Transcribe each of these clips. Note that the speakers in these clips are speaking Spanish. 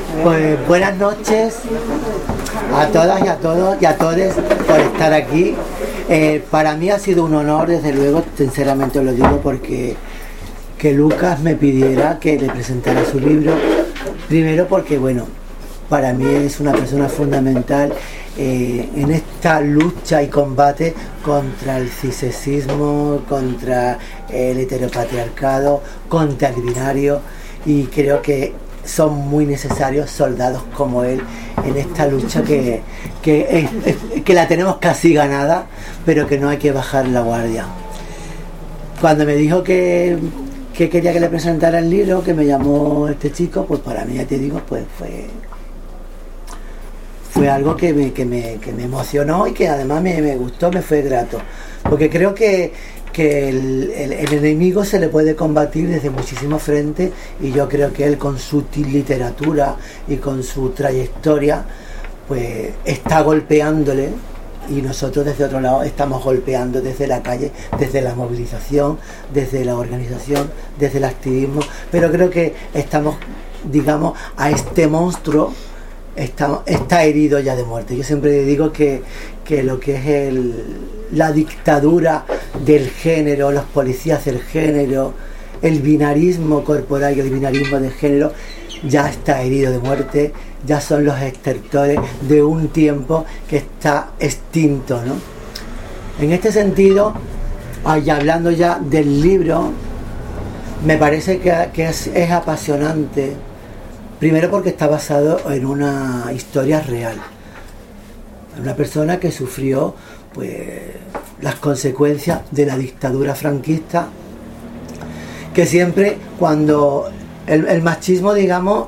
Pues buenas noches a todas y a todos y a todos por estar aquí. Para mí ha sido un honor, desde luego, sinceramente lo digo, porque que Lucas me pidiera que le presentara su libro. Primero porque, bueno, para mí es una persona fundamental en esta lucha y combate contra el cisexismo, contra el heteropatriarcado, contra el binario, y creo que son muy necesarios soldados como él en esta lucha que la tenemos casi ganada, pero que no hay que bajar la guardia. Cuando me dijo que quería que le presentara el libro, que me llamó este chico, pues para mí, ya te digo, pues fue algo que me emocionó y que además me gustó, me fue grato, porque creo que el enemigo se le puede combatir desde muchísimos frentes, y yo creo que él, con su literatura y con su trayectoria, pues está golpeándole, y nosotros desde otro lado estamos golpeando desde la calle, desde la movilización, desde la organización, desde el activismo, pero creo que estamos, digamos, a este monstruo está herido ya de muerte. Yo siempre digo que lo que es la dictadura del género, los policías del género, el binarismo corporal y el binarismo de género ya está herido de muerte, ya son los estertores de un tiempo que está extinto, ¿no? En este sentido, hablando ya del libro, me parece que es apasionante, primero porque está basado en una historia real, una persona que sufrió pues las consecuencias de la dictadura franquista, que siempre, cuando el machismo, digamos,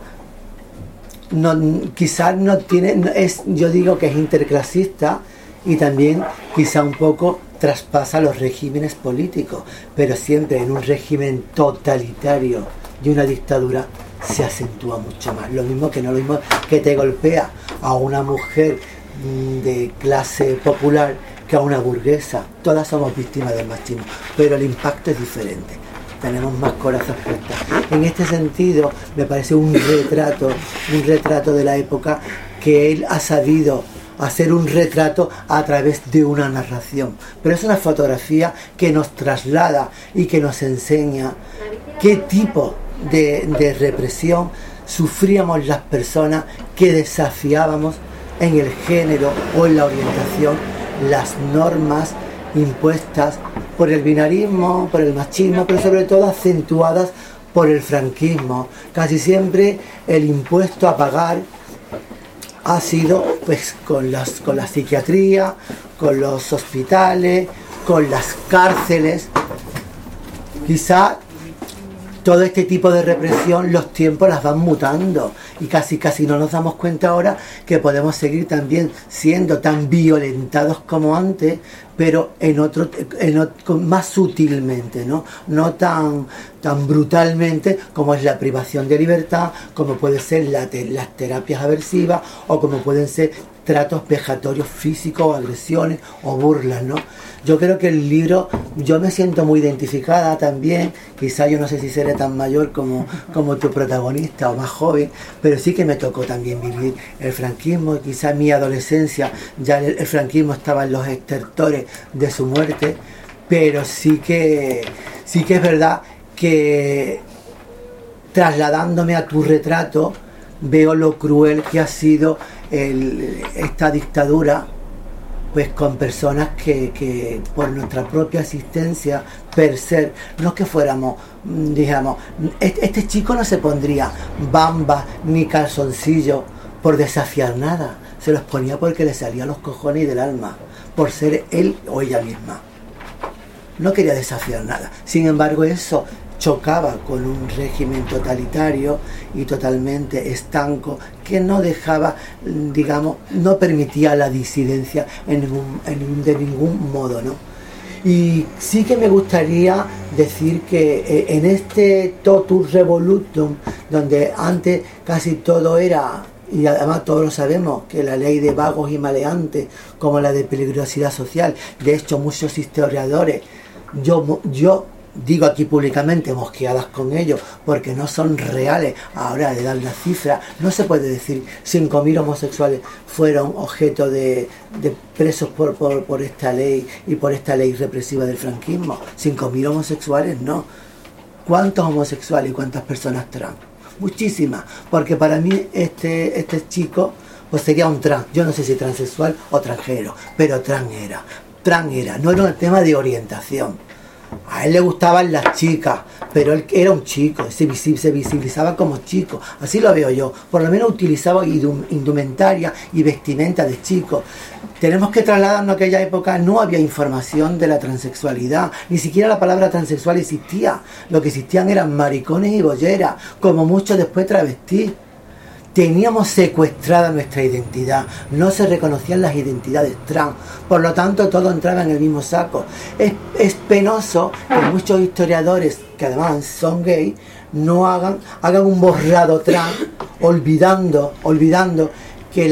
quizás no tiene, yo digo que es interclasista, y también quizá un poco traspasa los regímenes políticos, pero siempre en un régimen totalitario y una dictadura se acentúa mucho más. Lo mismo que te golpea a una mujer de clase popular que a una burguesa. Todas somos víctimas del machismo, pero el impacto es diferente, tenemos más corazas puestas. En este sentido, me parece un retrato de la época, que él ha sabido hacer un retrato a través de una narración, pero es una fotografía que nos traslada y que nos enseña qué tipo de represión sufríamos las personas que desafiábamos en el género o en la orientación las normas impuestas por el binarismo, por el machismo, pero sobre todo acentuadas por el franquismo. Casi siempre el impuesto a pagar ha sido pues con la psiquiatría, con los hospitales, con las cárceles. Quizá todo este tipo de represión, los tiempos las van mutando, y casi no nos damos cuenta ahora que podemos seguir también siendo tan violentados como antes, pero más sutilmente, no tan brutalmente, como es la privación de libertad, como puede ser las terapias aversivas, o como pueden ser tratos vejatorios físicos, o agresiones o burlas, ¿no? Yo creo que el libro, yo me siento muy identificada también, quizá yo no sé si seré tan mayor como tu protagonista o más joven, pero sí que me tocó también vivir el franquismo, y quizá en mi adolescencia ya el franquismo estaba en los estertores de su muerte, pero sí que es verdad que, trasladándome a tu retrato, veo lo cruel que ha sido esta dictadura, pues con personas que por nuestra propia existencia, per ser, no es que fuéramos, digamos, este chico no se pondría bambas ni calzoncillos por desafiar nada, se los ponía porque le salían los cojones del alma, por ser él o ella misma. No quería desafiar nada. Sin embargo, eso chocaba con un régimen totalitario y totalmente estanco, que no dejaba, digamos, no permitía la disidencia de ningún modo, ¿no? Y sí que me gustaría decir que en este totus revolutum, donde antes casi todo era, y además todos lo sabemos, que la ley de vagos y maleantes, como la de peligrosidad social, de hecho muchos historiadores, yo digo aquí públicamente, mosqueadas con ellos, porque no son reales a la hora de dar la cifra. No se puede decir 5.000 homosexuales fueron objeto de presos por esta ley y por esta ley represiva del franquismo. 5.000 homosexuales no. ¿Cuántos homosexuales y cuántas personas trans? Muchísimas, porque para mí este chico pues sería un trans. Yo no sé si transexual o transgénero, pero trans era, no era un tema de orientación. A él le gustaban las chicas, pero él era un chico, se visibilizaba como chico, así lo veo yo. Por lo menos utilizaba indumentaria y vestimenta de chico. Tenemos que trasladarnos a aquella época, no había información de la transexualidad, ni siquiera la palabra transexual existía. Lo que existían eran maricones y bolleras, como mucho después travestis. Teníamos secuestrada nuestra identidad, no se reconocían las identidades trans, por lo tanto todo entraba en el mismo saco. Es penoso que muchos historiadores, que además son gays, no hagan un borrado trans, olvidando que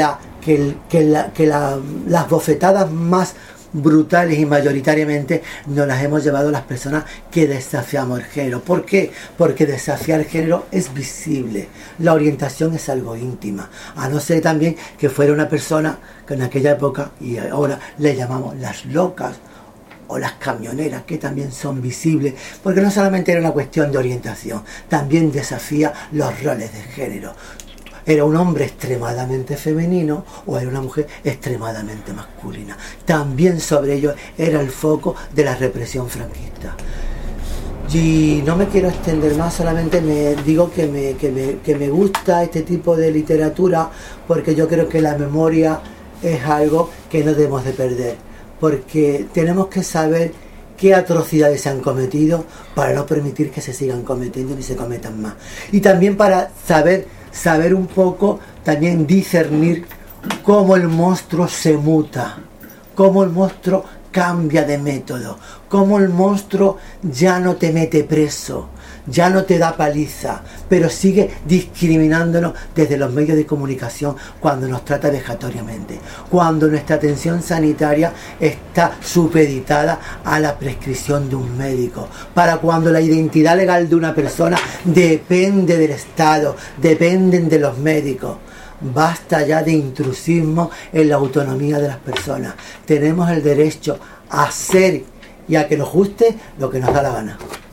las bofetadas más brutales y mayoritariamente nos las hemos llevado las personas que desafiamos el género. ¿Por qué? Porque desafiar el género es visible, la orientación es algo íntima, a no ser también que fuera una persona que en aquella época y ahora le llamamos las locas o las camioneras, que también son visibles, porque no solamente era una cuestión de orientación, también desafía los roles de género. Era un hombre extremadamente femenino o era una mujer extremadamente masculina. También sobre ello era el foco de la represión franquista. Y no me quiero extender más, solamente me digo que me gusta este tipo de literatura, porque yo creo que la memoria es algo que no debemos de perder, porque tenemos que saber qué atrocidades se han cometido para no permitir que se sigan cometiendo ni se cometan más. Y también para saber un poco, también discernir cómo el monstruo se muta, cómo el monstruo cambia de método, cómo el monstruo ya no te mete preso, ya no te da paliza, pero sigue discriminándonos desde los medios de comunicación cuando nos trata vejatoriamente, cuando nuestra atención sanitaria está supeditada a la prescripción de un médico, para cuando la identidad legal de una persona depende del Estado, dependen de los médicos. Basta ya de intrusismo en la autonomía de las personas. Tenemos el derecho a hacer y a que nos guste lo que nos da la gana.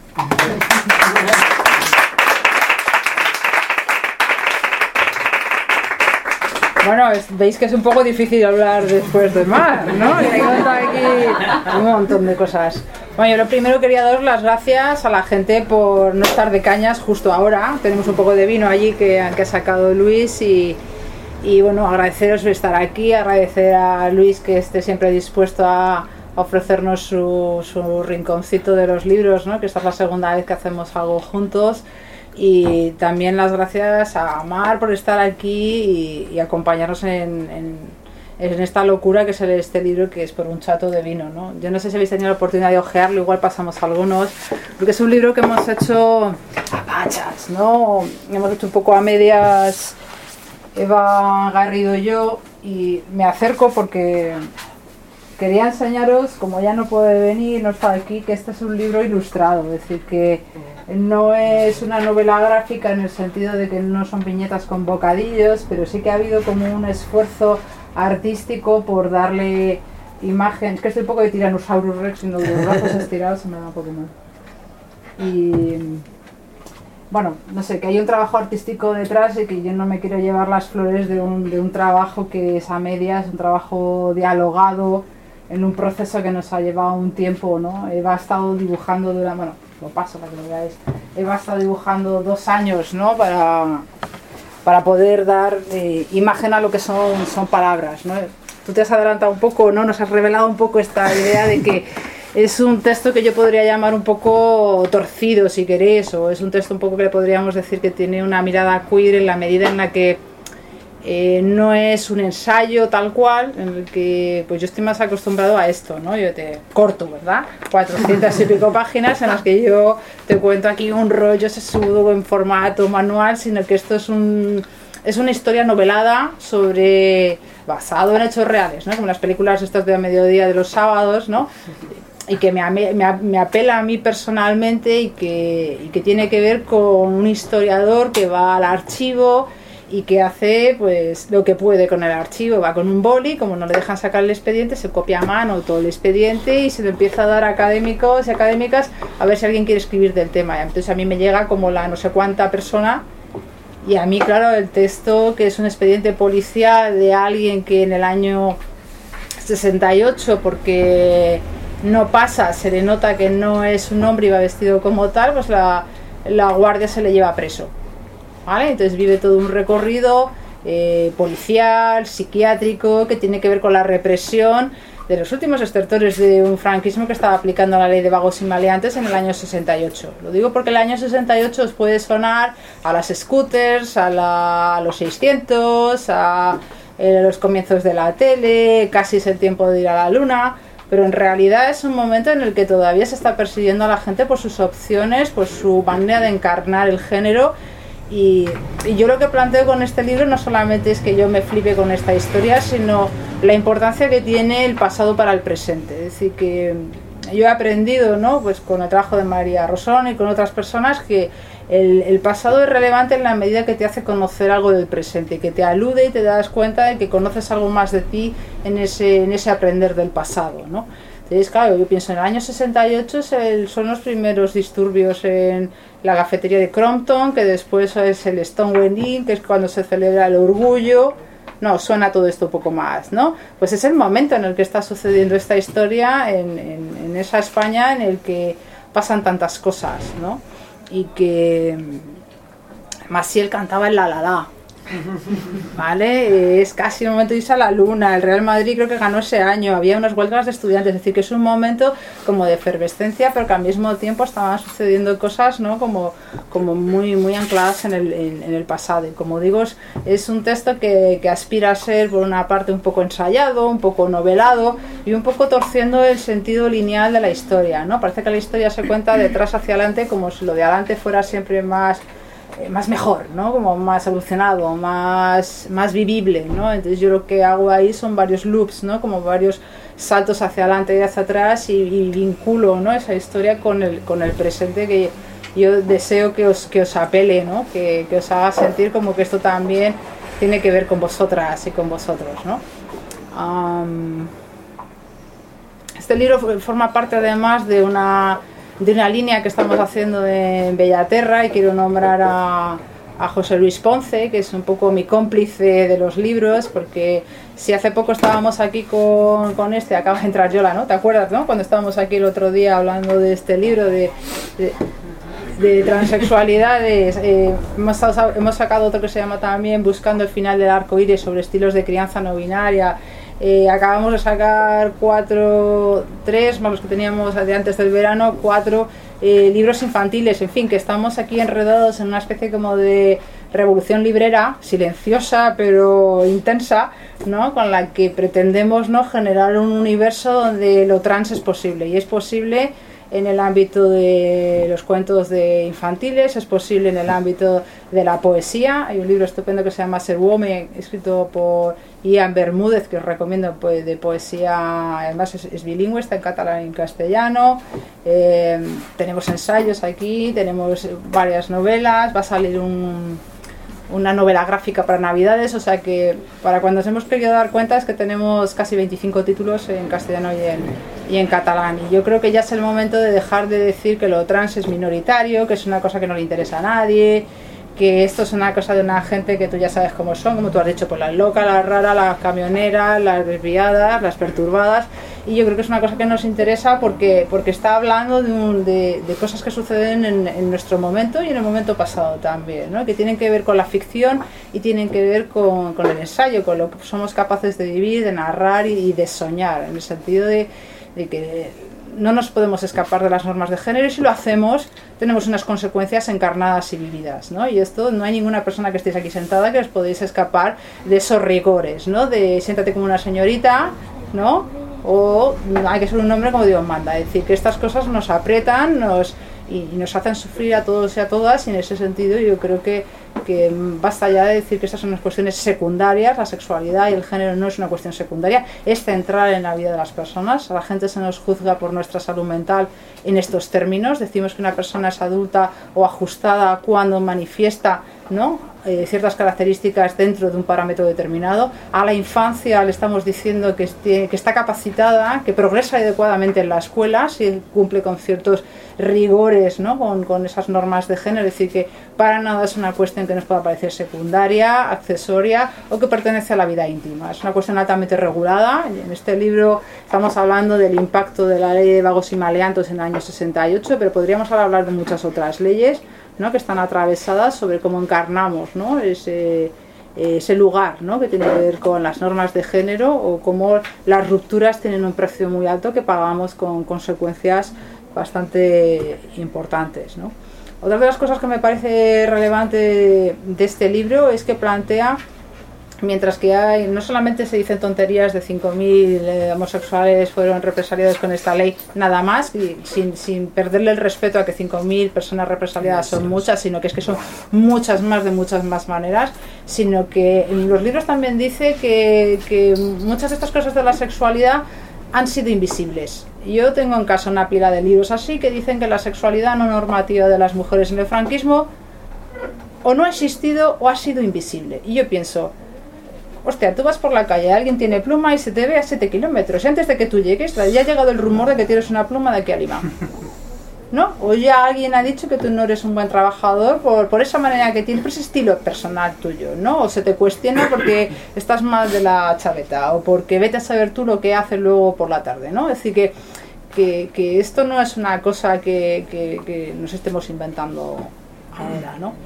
Bueno, veis que es un poco difícil hablar después de Mar, ¿no? Y hay que contar aquí un montón de cosas. Bueno, yo lo primero quería daros las gracias a la gente por no estar de cañas justo ahora. Tenemos un poco de vino allí que ha sacado Luis y bueno, agradeceros por estar aquí, agradecer a Luis que esté siempre dispuesto a ofrecernos su rinconcito de los libros, ¿no? Que esta es la segunda vez que hacemos algo juntos. Y también las gracias a Mar por estar aquí y acompañarnos en esta locura que es este libro, que es Por un chato de vino, ¿no? Yo no sé si habéis tenido la oportunidad de ojearlo, igual pasamos algunos, porque es un libro que hemos hecho a pachas, ¿no? Hemos hecho un poco a medias, Eva Garrido y yo, y me acerco porque quería enseñaros, como ya no puede venir, no está aquí, que este es un libro ilustrado, es decir, que no es una novela gráfica en el sentido de que no son viñetas con bocadillos, pero sí que ha habido como un esfuerzo artístico por darle imagen. Es que estoy un poco de Tyrannosaurus Rex y los brazos estirados se me da un poco mal. Y bueno, no sé, que hay un trabajo artístico detrás y que yo no me quiero llevar las flores de un trabajo que es a medias, un trabajo dialogado en un proceso que nos ha llevado un tiempo, ¿no? Eva ha estado dibujando durante, bueno, lo paso para que lo veáis, Eva ha estado dibujando 2 años, ¿no? Para poder dar imagen a lo que son palabras, ¿no? Tú te has adelantado un poco, ¿no? Nos has revelado un poco esta idea de que es un texto que yo podría llamar un poco torcido, si queréis, o es un texto un poco que le podríamos decir que tiene una mirada queer en la medida en la que no es un ensayo tal cual, en el que pues yo estoy más acostumbrado a esto, ¿no? Yo te corto, ¿verdad? 400 y pico páginas en las que yo te cuento aquí un rollo sesudo en formato manual, sino que esto es una historia novelada basado en hechos reales, ¿no? Como las películas estas de a mediodía de los sábados, ¿no? que me apela a mí personalmente y que tiene que ver con un historiador que va al archivo y que hace pues lo que puede con el archivo. Va con un boli, como no le dejan sacar el expediente, se copia a mano todo el expediente y se lo empieza a dar a académicos y académicas a ver si alguien quiere escribir del tema. Entonces a mí me llega como la no sé cuánta persona, y a mí claro el texto, que es un expediente policial de alguien que en el año 68, porque no pasa, se le nota que no es un hombre y va vestido como tal, pues la guardia se le lleva preso, ¿vale? Entonces vive todo un recorrido policial, psiquiátrico, que tiene que ver con la represión de los últimos estertores de un franquismo que estaba aplicando la ley de vagos y maleantes en el año 68. Lo digo porque el año 68 os puede sonar a las scooters, a los 600, a los comienzos de la tele, casi es el tiempo de ir a la luna, pero en realidad es un momento en el que todavía se está persiguiendo a la gente por sus opciones, por su manera de encarnar el género. Y yo lo que planteo con este libro no solamente es que yo me flipe con esta historia, sino la importancia que tiene el pasado para el presente. Es decir, que yo he aprendido, ¿no?, pues con el trabajo de María Rosón y con otras personas, que el pasado es relevante en la medida que te hace conocer algo del presente, que te alude y te das cuenta de que conoces algo más de ti en ese aprender del pasado, ¿no? Entonces, claro, yo pienso en el año 68 son los primeros disturbios en la cafetería de Crompton, que después es el Stonewall Inn, que es cuando se celebra el orgullo. No, suena todo esto un poco más, ¿no? Pues es el momento en el que está sucediendo esta historia en esa España en el que pasan tantas cosas, ¿no? Y que Maciel cantaba en la, ¿vale? Es casi el momento de irse a la luna. El Real Madrid creo que ganó ese año, había unas huelgas de estudiantes, es decir, que es un momento como de efervescencia, pero que al mismo tiempo estaban sucediendo cosas, ¿no?, como muy, muy ancladas en el pasado. Y como digo, es un texto que aspira a ser, por una parte, un poco ensayado, un poco novelado y un poco torciendo el sentido lineal de la historia, ¿no? Parece que la historia se cuenta de atrás hacia adelante, como si lo de adelante fuera siempre más mejor, ¿no?, como más evolucionado, más vivible, ¿no? Entonces yo lo que hago ahí son varios loops, ¿no?, como varios saltos hacia adelante y hacia atrás, y vinculo, ¿no?, esa historia con el presente, que yo deseo que os apele, ¿no?, que os haga sentir como que esto también tiene que ver con vosotras y con vosotros, ¿no? Este libro forma parte además de una línea que estamos haciendo en Bellaterra, y quiero nombrar a José Luis Ponce, que es un poco mi cómplice de los libros, porque si hace poco estábamos aquí con acaba de entrar Yola, ¿no? ¿Te acuerdas, no?, cuando estábamos aquí el otro día hablando de este libro de transexualidades? Hemos sacado otro que se llama también Buscando el final del arco iris, sobre estilos de crianza no binaria. Acabamos de sacar 3 más los que teníamos de antes del verano, 4 libros infantiles. En fin, que estamos aquí enredados en una especie como de revolución librera, silenciosa pero intensa, ¿no?, con la que pretendemos, ¿no?, generar un universo donde lo trans es posible, y es posible en el ámbito de los cuentos infantiles, es posible en el ámbito de la poesía. Hay un libro estupendo que se llama Ser Woman, escrito por Ian Bermúdez, que os recomiendo, de poesía, además es bilingüe, está en catalán y en castellano. Tenemos ensayos aquí, tenemos varias novelas, va a salir una novela gráfica para Navidades, o sea que para cuando nos hemos querido dar cuenta es que tenemos casi 25 títulos en castellano y en catalán, y yo creo que ya es el momento de dejar de decir que lo trans es minoritario, que es una cosa que no le interesa a nadie, que esto es una cosa de una gente que tú ya sabes cómo son, como tú has dicho, pues las locas, las raras, las camioneras, las desviadas, las perturbadas, y yo creo que es una cosa que nos interesa porque está hablando de cosas que suceden en nuestro momento y en el momento pasado también, ¿no?, que tienen que ver con la ficción y tienen que ver con el ensayo, con lo que somos capaces de vivir, de narrar y de soñar, en el sentido de que no nos podemos escapar de las normas de género, y si lo hacemos tenemos unas consecuencias encarnadas y vividas, ¿no? Y esto, no hay ninguna persona que estéis aquí sentada que os podéis escapar de esos rigores, ¿no?, de siéntate como una señorita, ¿no?, o hay que ser un hombre como Dios manda. Es decir, que estas cosas nos aprietan y nos hacen sufrir a todos y a todas, y en ese sentido yo creo que que basta ya de decir que estas son unas cuestiones secundarias. La sexualidad y el género no es una cuestión secundaria, es central en la vida de las personas. A la gente se nos juzga por nuestra salud mental en estos términos. Decimos que una persona es adulta o ajustada cuando manifiesta, ¿no?, ciertas características dentro de un parámetro determinado. A la infancia le estamos diciendo que está capacitada, que progresa adecuadamente en la escuela si cumple con ciertos rigores, ¿no?, con esas normas de género. Es decir, que para nada es una cuestión que nos pueda parecer secundaria, accesoria o que pertenece a la vida íntima. Es una cuestión altamente regulada. En este libro estamos hablando del impacto de la ley de vagos y maleantes en el año 68, pero podríamos hablar de muchas otras leyes, ¿no?, que están atravesadas sobre cómo encarnamos, ¿no?, ese lugar, ¿no?, que tiene que ver con las normas de género, o cómo las rupturas tienen un precio muy alto que pagamos con consecuencias bastante importantes, ¿no? Otra de las cosas que me parece relevante de este libro es que plantea, mientras que hay, no solamente se dicen tonterías de 5.000 homosexuales fueron represaliados con esta ley, nada más, y sin perderle el respeto a que 5.000 personas represaliadas son muchas, sino que es que son muchas más, de muchas más maneras, sino que en los libros también dice que muchas de estas cosas de la sexualidad han sido invisibles. Yo tengo en casa una pila de libros así que dicen que la sexualidad no normativa de las mujeres en el franquismo o no ha existido o ha sido invisible. Y yo pienso, hostia, tú vas por la calle, alguien tiene pluma y se te ve a 7 kilómetros. Y antes de que tú llegues, ya ha llegado el rumor de que tienes una pluma de aquí a Lima, ¿no? O ya alguien ha dicho que tú no eres un buen trabajador por esa manera que tienes, por ese estilo personal tuyo, ¿no? O se te cuestiona porque estás mal de la chaveta, o porque vete a saber tú lo que haces luego por la tarde, ¿no? Es decir, que esto no es una cosa que nos estemos inventando ahora, ¿no?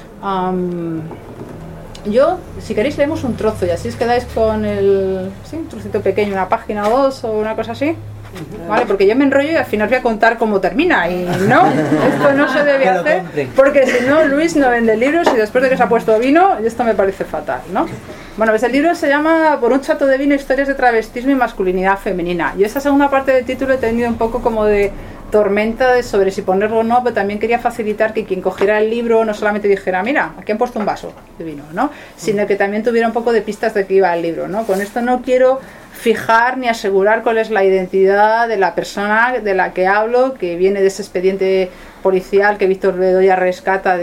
Yo, si queréis, leemos un trozo y así os quedáis con un trocito pequeño, una página o dos o una cosa así. Vale, porque yo me enrollo y al final voy a contar cómo termina y no, esto no se debe hacer porque si no Luis no vende libros y después de que se ha puesto vino, esto me parece fatal, ¿no? Bueno, pues el libro se llama Por un chato de vino, historias de travestismo y masculinidad femenina. Yo esa segunda parte del título he tenido un poco como de tormenta sobre si ponerlo o no, pero también quería facilitar que quien cogiera el libro no solamente dijera, mira, aquí han puesto un vaso de vino, ¿no?, sino que también tuviera un poco de pistas de qué iba el libro, ¿no? Con esto no quiero fijar ni asegurar cuál es la identidad de la persona de la que hablo, que viene de ese expediente policial que Víctor Bedoya rescata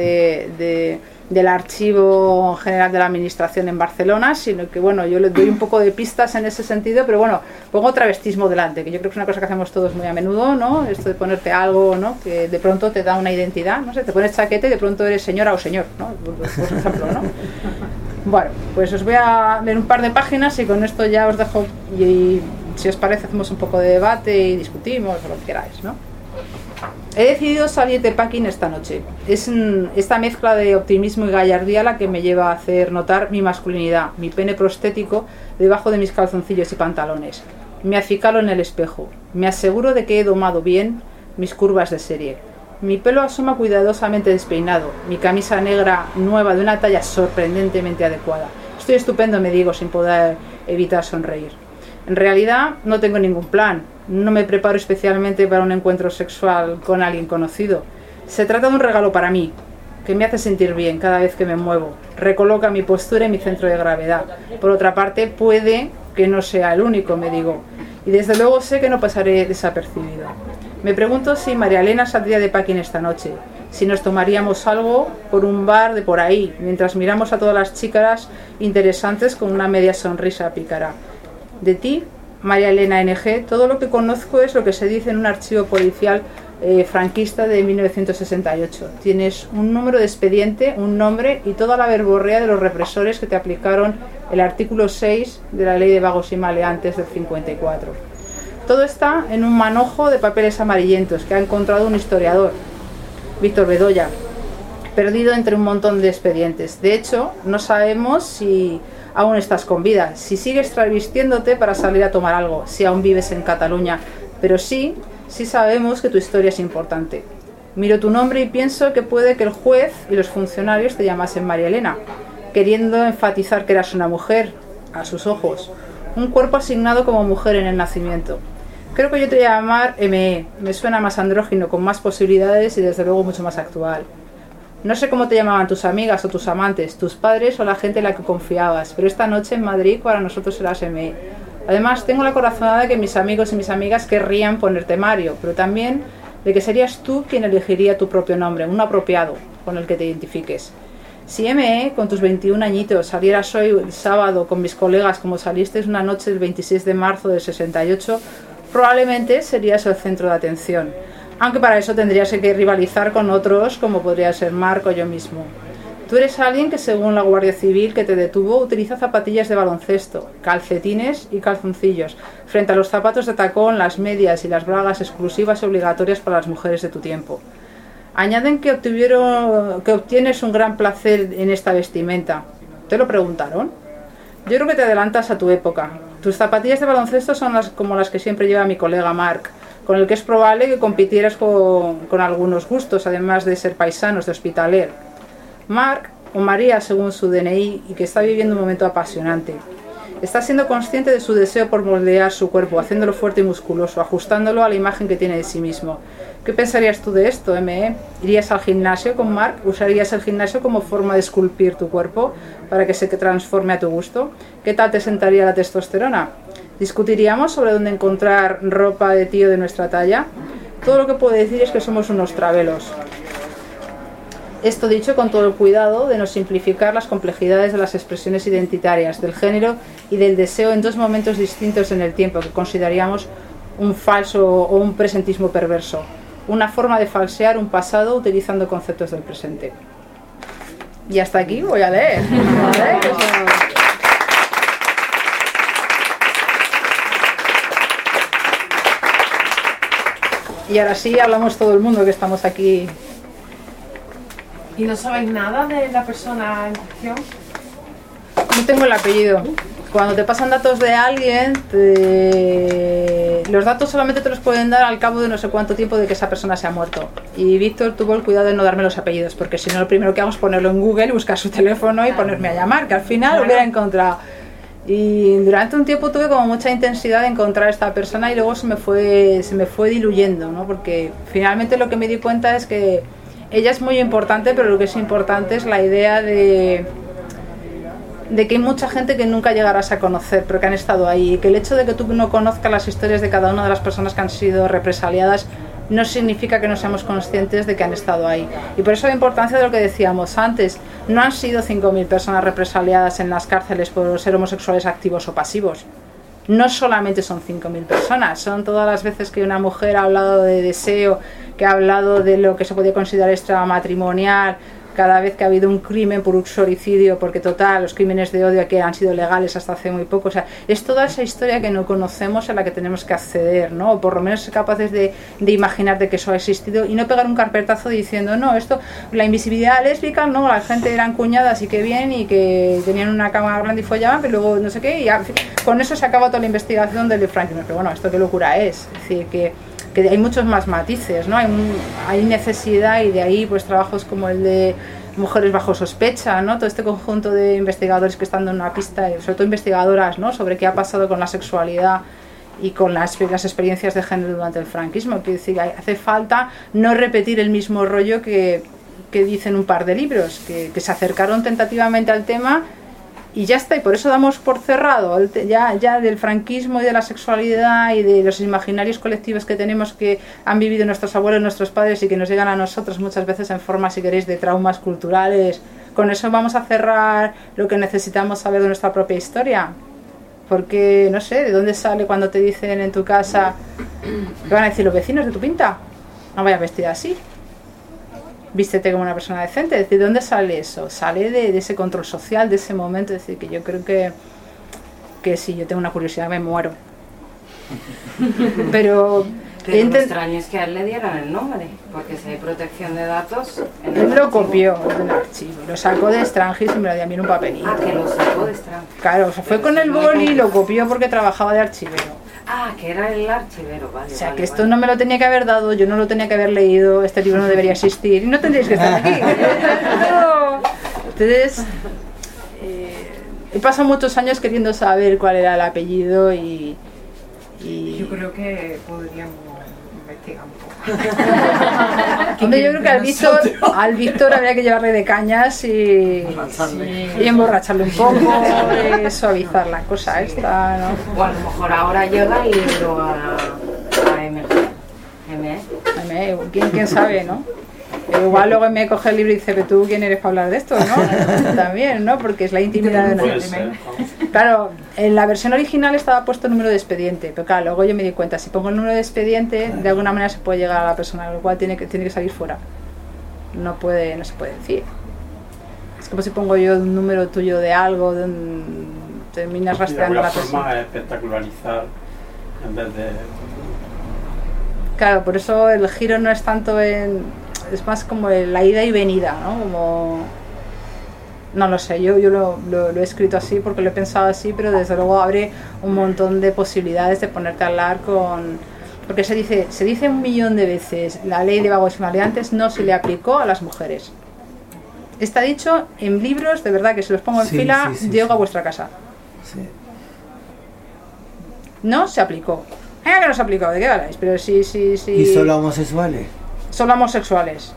del Archivo General de la Administración en Barcelona, sino que, bueno, yo le doy un poco de pistas en ese sentido, pero bueno, pongo travestismo delante, que yo creo que es una cosa que hacemos todos muy a menudo, ¿no? Esto de ponerte algo, ¿no?, que de pronto te da una identidad, no sé, te pones chaqueta y de pronto eres señora o señor, ¿no?, por ejemplo, ¿no? Bueno, pues os voy a leer un par de páginas y con esto ya os dejo y si os parece hacemos un poco de debate y discutimos o lo que queráis, ¿no? He decidido salir de packing esta noche. Es esta mezcla de optimismo y gallardía la que me lleva a hacer notar mi masculinidad, mi pene prostético debajo de mis calzoncillos y pantalones. Me acicalo en el espejo. Me aseguro de que he domado bien mis curvas de serie. Mi pelo asoma cuidadosamente despeinado, mi camisa negra nueva de una talla sorprendentemente adecuada. Estoy estupendo, me digo, sin poder evitar sonreír. En realidad no tengo ningún plan, no me preparo especialmente para un encuentro sexual con alguien conocido. Se trata de un regalo para mí, que me hace sentir bien cada vez que me muevo, recoloca mi postura y mi centro de gravedad. Por otra parte, puede que no sea el único, me digo, y desde luego sé que no pasaré desapercibido. Me pregunto si María Elena saldría de packing esta noche, si nos tomaríamos algo por un bar de por ahí, mientras miramos a todas las chicas interesantes con una media sonrisa pícara. De ti, María Elena NG, todo lo que conozco es lo que se dice en un archivo policial franquista de 1968. Tienes un número de expediente, un nombre y toda la verborrea de los represores que te aplicaron el artículo 6 de la ley de vagos y maleantes del 54. Todo está en un manojo de papeles amarillentos que ha encontrado un historiador, Víctor Bedoya, perdido entre un montón de expedientes. De hecho, no sabemos si aún estás con vida, si sigues travestiéndote para salir a tomar algo, si aún vives en Cataluña, pero sí sabemos que tu historia es importante. Miro tu nombre y pienso que puede que el juez y los funcionarios te llamasen María Elena, queriendo enfatizar que eras una mujer, a sus ojos, un cuerpo asignado como mujer en el nacimiento. Creo que yo te voy a llamar ME, me suena más andrógino, con más posibilidades y desde luego mucho más actual. No sé cómo te llamaban tus amigas o tus amantes, tus padres o la gente en la que confiabas, pero esta noche en Madrid para nosotros serás M.E. Además, tengo la corazonada de que mis amigos y mis amigas querrían ponerte Mario, pero también de que serías tú quien elegiría tu propio nombre, un apropiado con el que te identifiques. Si M.E., con tus 21 añitos, salieras hoy el sábado con mis colegas como saliste una noche el 26 de marzo del 68, probablemente serías el centro de atención. Aunque para eso tendrías que rivalizar con otros como podría ser Marc o yo mismo. Tú eres alguien que, según la Guardia Civil que te detuvo, utiliza zapatillas de baloncesto, calcetines y calzoncillos, frente a los zapatos de tacón, las medias y las bragas exclusivas y obligatorias para las mujeres de tu tiempo. Añaden que obtienes un gran placer en esta vestimenta. ¿Te lo preguntaron? Yo creo que te adelantas a tu época. Tus zapatillas de baloncesto son como las que siempre lleva mi colega Marc, con el que es probable que compitieras con algunos gustos, además de ser paisanos de Hospitalet. Marc, o María según su DNI, y que está viviendo un momento apasionante. Está siendo consciente de su deseo por moldear su cuerpo, haciéndolo fuerte y musculoso, ajustándolo a la imagen que tiene de sí mismo. ¿Qué pensarías tú de esto, M.E.? ¿Irías al gimnasio con Marc? ¿Usarías el gimnasio como forma de esculpir tu cuerpo para que se transforme a tu gusto? ¿Qué tal te sentaría la testosterona? ¿Discutiríamos sobre dónde encontrar ropa de tío de nuestra talla? Todo lo que puedo decir es que somos unos travelos. Esto dicho con todo el cuidado de no simplificar las complejidades de las expresiones identitarias, del género y del deseo en dos momentos distintos en el tiempo que consideraríamos un falso o un presentismo perverso, una forma de falsear un pasado utilizando conceptos del presente. Y hasta aquí voy a leer. Y ahora sí hablamos todo el mundo que estamos aquí. ¿Y no sabéis nada de la persona en cuestión? No tengo el apellido. Cuando te pasan datos de alguien, los datos solamente te los pueden dar al cabo de no sé cuánto tiempo de que esa persona se ha muerto. Y Víctor tuvo el cuidado de no darme los apellidos, porque si no lo primero que hago es ponerlo en Google, buscar su teléfono y ponerme a llamar, que al final lo hubiera encontrado. Y durante un tiempo tuve como mucha intensidad de encontrar a esta persona y luego se me fue diluyendo, ¿no? Porque finalmente lo que me di cuenta es que ella es muy importante, pero lo que es importante es la idea de que hay mucha gente que nunca llegarás a conocer, pero que han estado ahí, y que el hecho de que tú no conozcas las historias de cada una de las personas que han sido represaliadas no significa que no seamos conscientes de que han estado ahí. Y por eso la importancia de lo que decíamos antes, no han sido 5.000 personas represaliadas en las cárceles por ser homosexuales activos o pasivos. No solamente son 5.000 personas, son todas las veces que una mujer ha hablado de deseo, que ha hablado de lo que se podía considerar extramatrimonial, cada vez que ha habido un crimen por uxoricidio, porque total, los crímenes de odio aquí han sido legales hasta hace muy poco. O sea, es toda esa historia que no conocemos en la que tenemos que acceder, ¿no? O por lo menos ser capaces de imaginar de que eso ha existido y no pegar un carpetazo diciendo, no, esto, la invisibilidad lésbica, no, la gente eran cuñadas y que bien, y que tenían una cama grande y follaban, pero luego no sé qué, y ya, con eso se acaba toda la investigación del Franklin. Pero bueno, esto qué locura es decir, que hay muchos más matices, ¿no? Hay necesidad, y de ahí pues trabajos como el de Mujeres bajo sospecha, ¿no? Todo este conjunto de investigadores que están dando una pista, sobre todo investigadoras, ¿no? Sobre qué ha pasado con la sexualidad y con las experiencias de género durante el franquismo. Quiero decir, hace falta no repetir el mismo rollo que dicen un par de libros, que se acercaron tentativamente al tema y ya está, y por eso damos por cerrado ya del franquismo y de la sexualidad y de los imaginarios colectivos que tenemos, que han vivido nuestros abuelos, nuestros padres, y que nos llegan a nosotros muchas veces en forma, si queréis, de traumas culturales. Con eso vamos a cerrar lo que necesitamos saber de nuestra propia historia. Porque, no sé, ¿de dónde sale cuando te dicen en tu casa que van a decir los vecinos de tu pinta? No vayas vestida así, vístete como una persona decente. Es decir, ¿de dónde sale eso? Sale de ese control social, de ese momento. Es decir, que yo creo que si yo tengo una curiosidad me muero. Pero lo extraño es que a él le dieran el nombre, porque si hay protección de datos... Él lo copió del archivo, lo sacó de Strangis y me lo dio a mí en un papelito. Ah, que lo sacó de Strangis. Claro, o sea, fue con el boli y lo copió porque trabajaba de archivero. Ah, que era el archivero, vale. O sea, que esto no me lo tenía que haber dado, yo no lo tenía que haber leído, este libro no debería existir y no tendríais que estar aquí. Entonces, he pasado muchos años queriendo saber cuál era el apellido y yo creo que podríamos investigar un poco. Hombre, yo creo que al Víctor habría que llevarle de cañas y emborracharle un poco y suavizar la cosa esta, ¿no? O a lo mejor ahora llega el libro a ME. ¿Quién sabe, no? Pero igual luego me coge el libro y dice, pero tú quién eres para hablar de esto, ¿no? También, ¿no? Porque es la intimidad de Puede una ser. Claro, en la versión original estaba puesto el número de expediente, pero claro, luego yo me di cuenta, si pongo el número de expediente, de alguna manera se puede llegar a la persona, lo cual tiene que salir fuera. No se puede decir. Es como si pongo yo un número tuyo de algo, terminas rastreando a la persona. forma es espectacularizar en vez de... Claro, por eso el giro no es tanto es más como la ida y venida, ¿no? Como... No lo sé, yo lo he escrito así porque lo he pensado así, pero desde luego abre un montón de posibilidades de ponerte a hablar con... Porque se dice 1.000.000 de veces, la ley de vagos y maleantes no se le aplicó a las mujeres. Está dicho en libros, de verdad, que si los pongo en fila, llego a vuestra casa. Sí. No se aplicó. Que no se aplicó, ¿de qué habláis? Pero sí. ¿Y solo homosexuales? Solo homosexuales.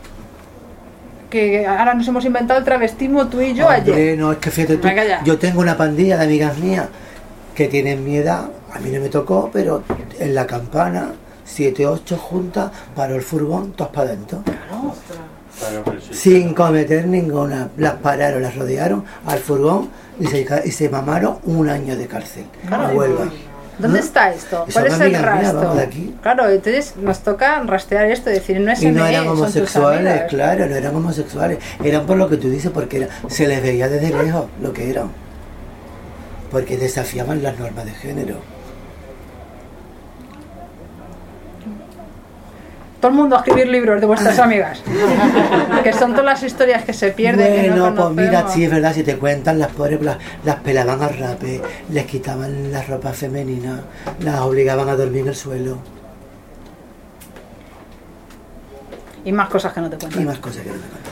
Que ahora nos hemos inventado el travestismo tú y yo ayer. No, es que fíjate tú, Venga ya. yo tengo una pandilla de amigas mías que tienen mi edad, a mí no me tocó, pero en la campana, 7, 8 juntas, paró el furgón, todos para adentro. Claro, pero sí. Sin cometer ninguna. Las pararon, las rodearon al furgón y se mamaron 1 año de cárcel. Claro. A Huelva. ¿Dónde ¿No? está esto? Son ¿Cuál es el amigas mías, rastro? vamos de aquí. Claro, entonces nos toca rastrear esto, decir, no es Y no ME, eran son tus homosexuales, amigas. claro, no eran homosexuales. Eran por lo que tú dices, porque se les veía desde lejos lo que eran. Porque desafiaban las normas de género. Todo el mundo a escribir libros de vuestras amigas. Que son todas las historias que se pierden. Que no Bueno, pues mira, conocemos. sí es verdad, si te cuentan, las pobres las pelaban a rape, les quitaban la ropa femenina, las obligaban a dormir en el suelo Y más cosas que no te y cuentan. más cosas que no me contaban.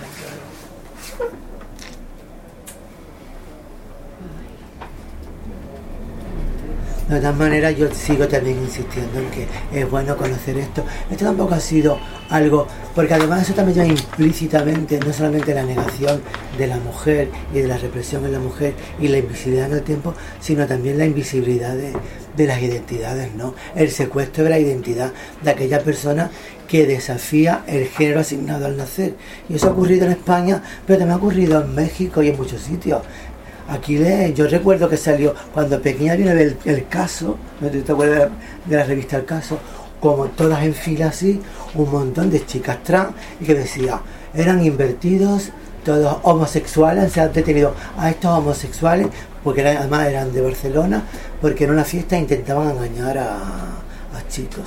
De todas maneras, yo sigo también insistiendo en que es bueno conocer esto. Esto tampoco ha sido algo, porque además eso también lleva implícitamente no solamente la negación de la mujer y de la represión en la mujer y la invisibilidad en el tiempo, sino también la invisibilidad de las identidades, ¿no? El secuestro de la identidad de aquella persona que desafía el género asignado al nacer. Y eso ha ocurrido en España, pero también ha ocurrido en México y en muchos sitios. Aquí yo recuerdo que salió, cuando pequeña vino el caso, ¿no te acuerdas de la revista El Caso? Como todas en fila así, un montón de chicas trans, y que decía, eran invertidos, todos homosexuales, se han detenido a estos homosexuales, porque además eran de Barcelona, porque en una fiesta intentaban engañar a chicos.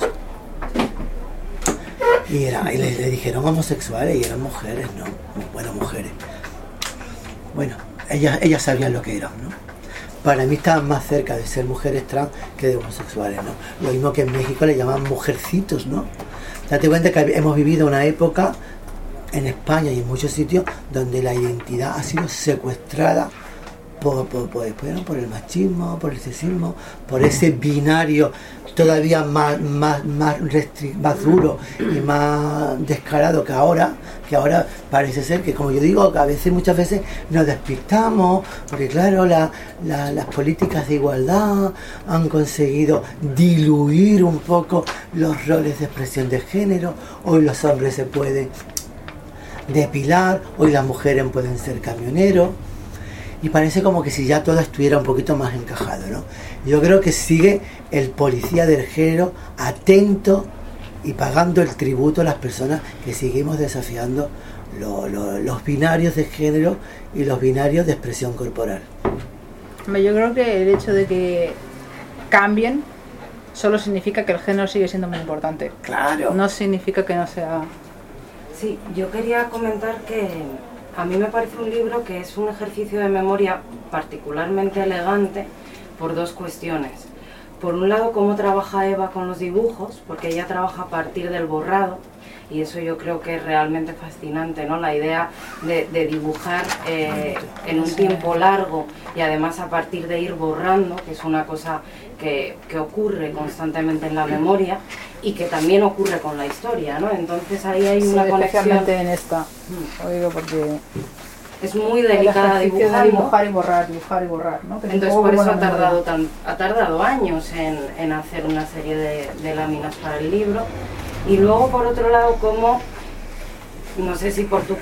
Y le dijeron homosexuales y eran mujeres, ¿no? Bueno, mujeres. Bueno. Ellas sabían lo que eran, ¿no? Para mí estaban más cerca de ser mujeres trans que de homosexuales, ¿no? Lo mismo que en México le llaman mujercitos, ¿no? Date cuenta que hemos vivido una época en España y en muchos sitios donde la identidad ha sido secuestrada por el machismo, por el sexismo, por ese binario todavía más duro y más descarado que ahora parece ser que, como yo digo, que a veces, muchas veces nos despistamos, porque claro, las políticas de igualdad han conseguido diluir un poco los roles de expresión de género. Hoy los hombres se pueden depilar, hoy las mujeres pueden ser camioneros, y parece como que si ya todo estuviera un poquito más encajado, ¿no? Yo creo que sigue el policía del género atento y pagando el tributo a las personas que seguimos desafiando los binarios de género y los binarios de expresión corporal. Yo creo que el hecho de que cambien solo significa que el género sigue siendo muy importante. Claro. No significa que no sea... Sí, yo quería comentar que a mí me parece un libro que es un ejercicio de memoria particularmente elegante por dos cuestiones. Por un lado, cómo trabaja Eva con los dibujos, porque ella trabaja a partir del borrado, y eso yo creo que es realmente fascinante, ¿no? La idea de dibujar en un tiempo largo y además a partir de ir borrando, que es una cosa que ocurre constantemente en la memoria y que también ocurre con la historia, ¿no? Entonces ahí hay una conexión. En esta, oigo, porque es muy delicada dibujar, dibujar y borrar, ¿no? Que entonces por eso ha tardado años en hacer una serie de láminas para el libro. Y luego por otro lado, como no sé si por tu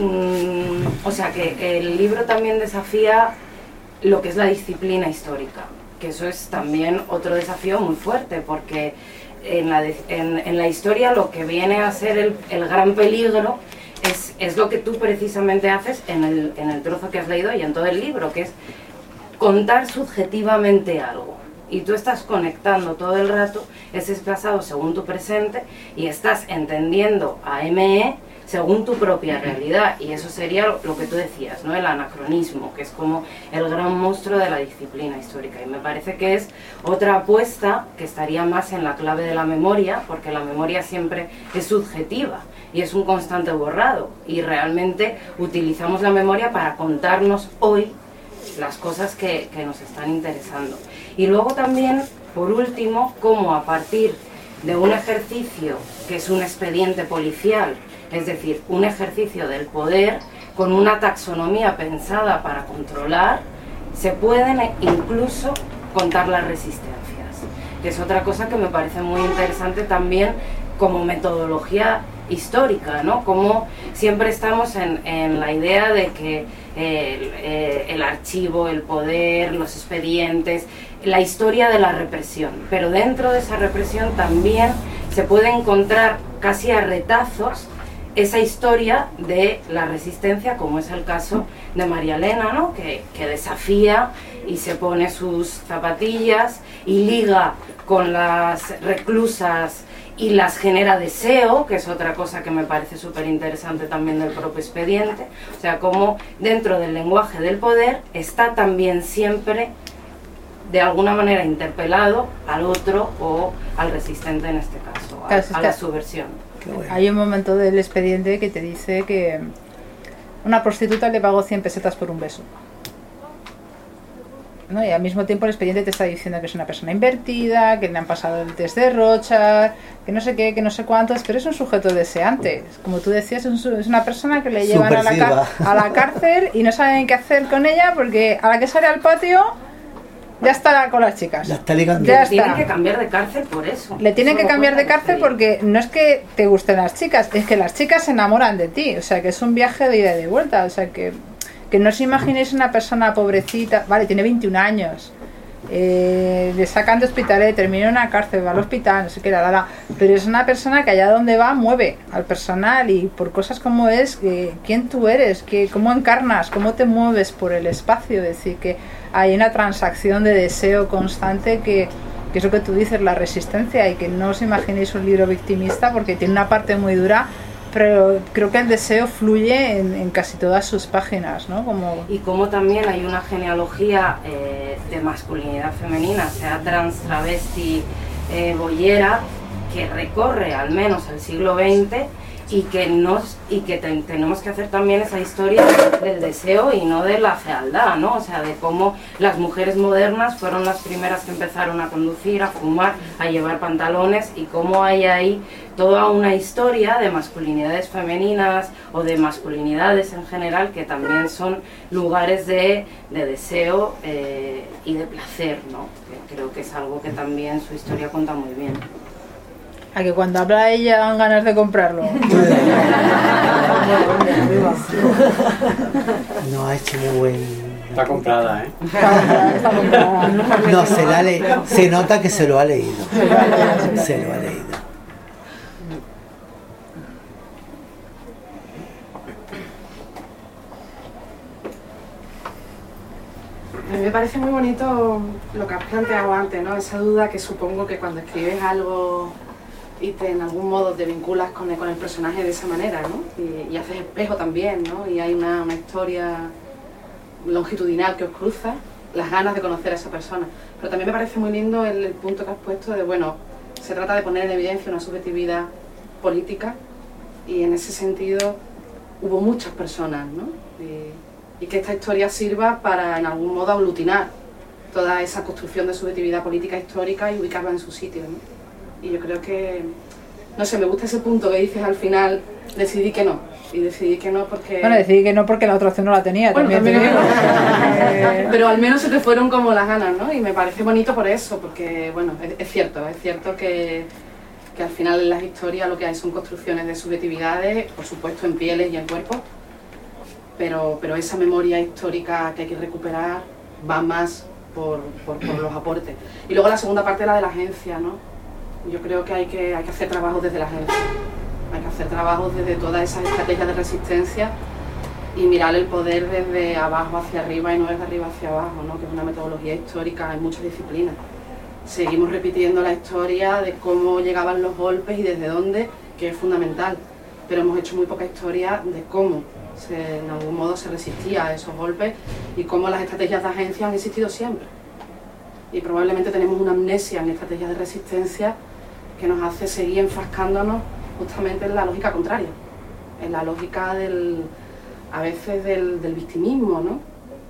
o sea que el libro también desafía lo que es la disciplina histórica, que eso es también otro desafío muy fuerte, porque en la historia lo que viene a ser el gran peligro es lo que tú precisamente haces en el trozo que has leído y en todo el libro, que es contar subjetivamente algo. Y tú estás conectando todo el rato ese pasado según tu presente y estás entendiendo a M.E. según tu propia realidad. Y eso sería lo que tú decías, ¿no? El anacronismo, que es como el gran monstruo de la disciplina histórica. Y me parece que es otra apuesta que estaría más en la clave de la memoria, porque la memoria siempre es subjetiva y es un constante borrado. Y realmente utilizamos la memoria para contarnos hoy las cosas que nos están interesando. Y luego también, por último, cómo a partir de un ejercicio que es un expediente policial, es decir, un ejercicio del poder, con una taxonomía pensada para controlar, se pueden incluso contar las resistencias, que es otra cosa que me parece muy interesante también como metodología histórica, ¿no? Como siempre estamos en la idea de que el archivo, el poder, los expedientes, la historia de la represión, pero dentro de esa represión también se puede encontrar casi a retazos esa historia de la resistencia, como es el caso de María Elena, ¿no? que desafía y se pone sus zapatillas y liga con las reclusas y las genera deseo, que es otra cosa que me parece súper interesante también del propio expediente. O sea, como dentro del lenguaje del poder está también siempre de alguna manera interpelado al otro o al resistente en este caso, a la subversión. Bueno. Hay un momento del expediente que te dice que una prostituta le pagó 100 pesetas por un beso, ¿no? Y al mismo tiempo el expediente te está diciendo que es una persona invertida, que le han pasado el test de Rorschach, que no sé qué, que no sé cuántos, pero es un sujeto deseante. Como tú decías, es una persona que le llevan a la cárcel y no saben qué hacer con ella porque a la que sale al patio ya está con las chicas. Ya está ligando. Ya está. Tienen que cambiar de cárcel por eso. Le tienen que cambiar de cárcel porque no es que te gusten las chicas, es que las chicas se enamoran de ti. O sea, que es un viaje de ida y de vuelta. O sea, que no os imaginéis una persona pobrecita. Vale, tiene 21 años. Le sacan de hospital, termina en una cárcel, va al hospital, no sé qué, pero es una persona que allá donde va mueve al personal y por cosas como es, quién tú eres, cómo encarnas, cómo te mueves por el espacio. Es decir, que hay una transacción de deseo constante que es lo que tú dices, la resistencia, y que no os imaginéis un libro victimista porque tiene una parte muy dura, pero creo que el deseo fluye en casi todas sus páginas, ¿no? Y como también hay una genealogía de masculinidad femenina, sea trans, travesti, boyera, que recorre al menos el siglo XX y que tenemos que hacer también esa historia del deseo y no de la fealdad, ¿no? O sea, de cómo las mujeres modernas fueron las primeras que empezaron a conducir, a fumar, a llevar pantalones, y cómo hay ahí toda una historia de masculinidades femeninas o de masculinidades en general que también son lugares de deseo y de placer, ¿no? Que creo que es algo que también su historia cuenta muy bien. A que cuando habla ella dan ganas de comprarlo. No ha hecho muy buen. Está comprada, ¿eh? Está comprada. No, se nota que se lo ha leído. Se lo ha leído. A mí me parece muy bonito lo que has planteado antes, ¿no? Esa duda que supongo que cuando escribes algo y en algún modo te vinculas con el personaje de esa manera, ¿no? Y haces espejo también, ¿no? Y hay una historia longitudinal que os cruza, las ganas de conocer a esa persona. Pero también me parece muy lindo el punto que has puesto de, bueno, se trata de poner en evidencia una subjetividad política y en ese sentido hubo muchas personas, ¿no? Y que esta historia sirva para en algún modo aglutinar toda esa construcción de subjetividad política histórica y ubicarla en su sitio, ¿no? Y yo creo que, no sé, me gusta ese punto que dices al final, decidí que no. Y decidí que no porque... Bueno, decidí que no porque la otra opción no la tenía, bueno, también te digo. Pero al menos se te fueron como las ganas, ¿no? Y me parece bonito por eso, porque, bueno, es cierto que al final en las historias lo que hay son construcciones de subjetividades, por supuesto en pieles y en cuerpos, pero esa memoria histórica que hay que recuperar va más por los aportes. Y luego la segunda parte, la de la agencia, ¿no? Yo creo que hay que hacer trabajos desde la agencia. Hay que hacer trabajos desde todas esas estrategias de resistencia y mirar el poder desde abajo hacia arriba y no desde arriba hacia abajo, ¿no? Que es una metodología histórica en muchas disciplinas. Seguimos repitiendo la historia de cómo llegaban los golpes y desde dónde, que es fundamental, pero hemos hecho muy poca historia de cómo en algún modo se resistía a esos golpes y cómo las estrategias de agencia han existido siempre. Y probablemente tenemos una amnesia en estrategias de resistencia que nos hace seguir enfrascándonos justamente en la lógica contraria, en la lógica a veces del victimismo, ¿no?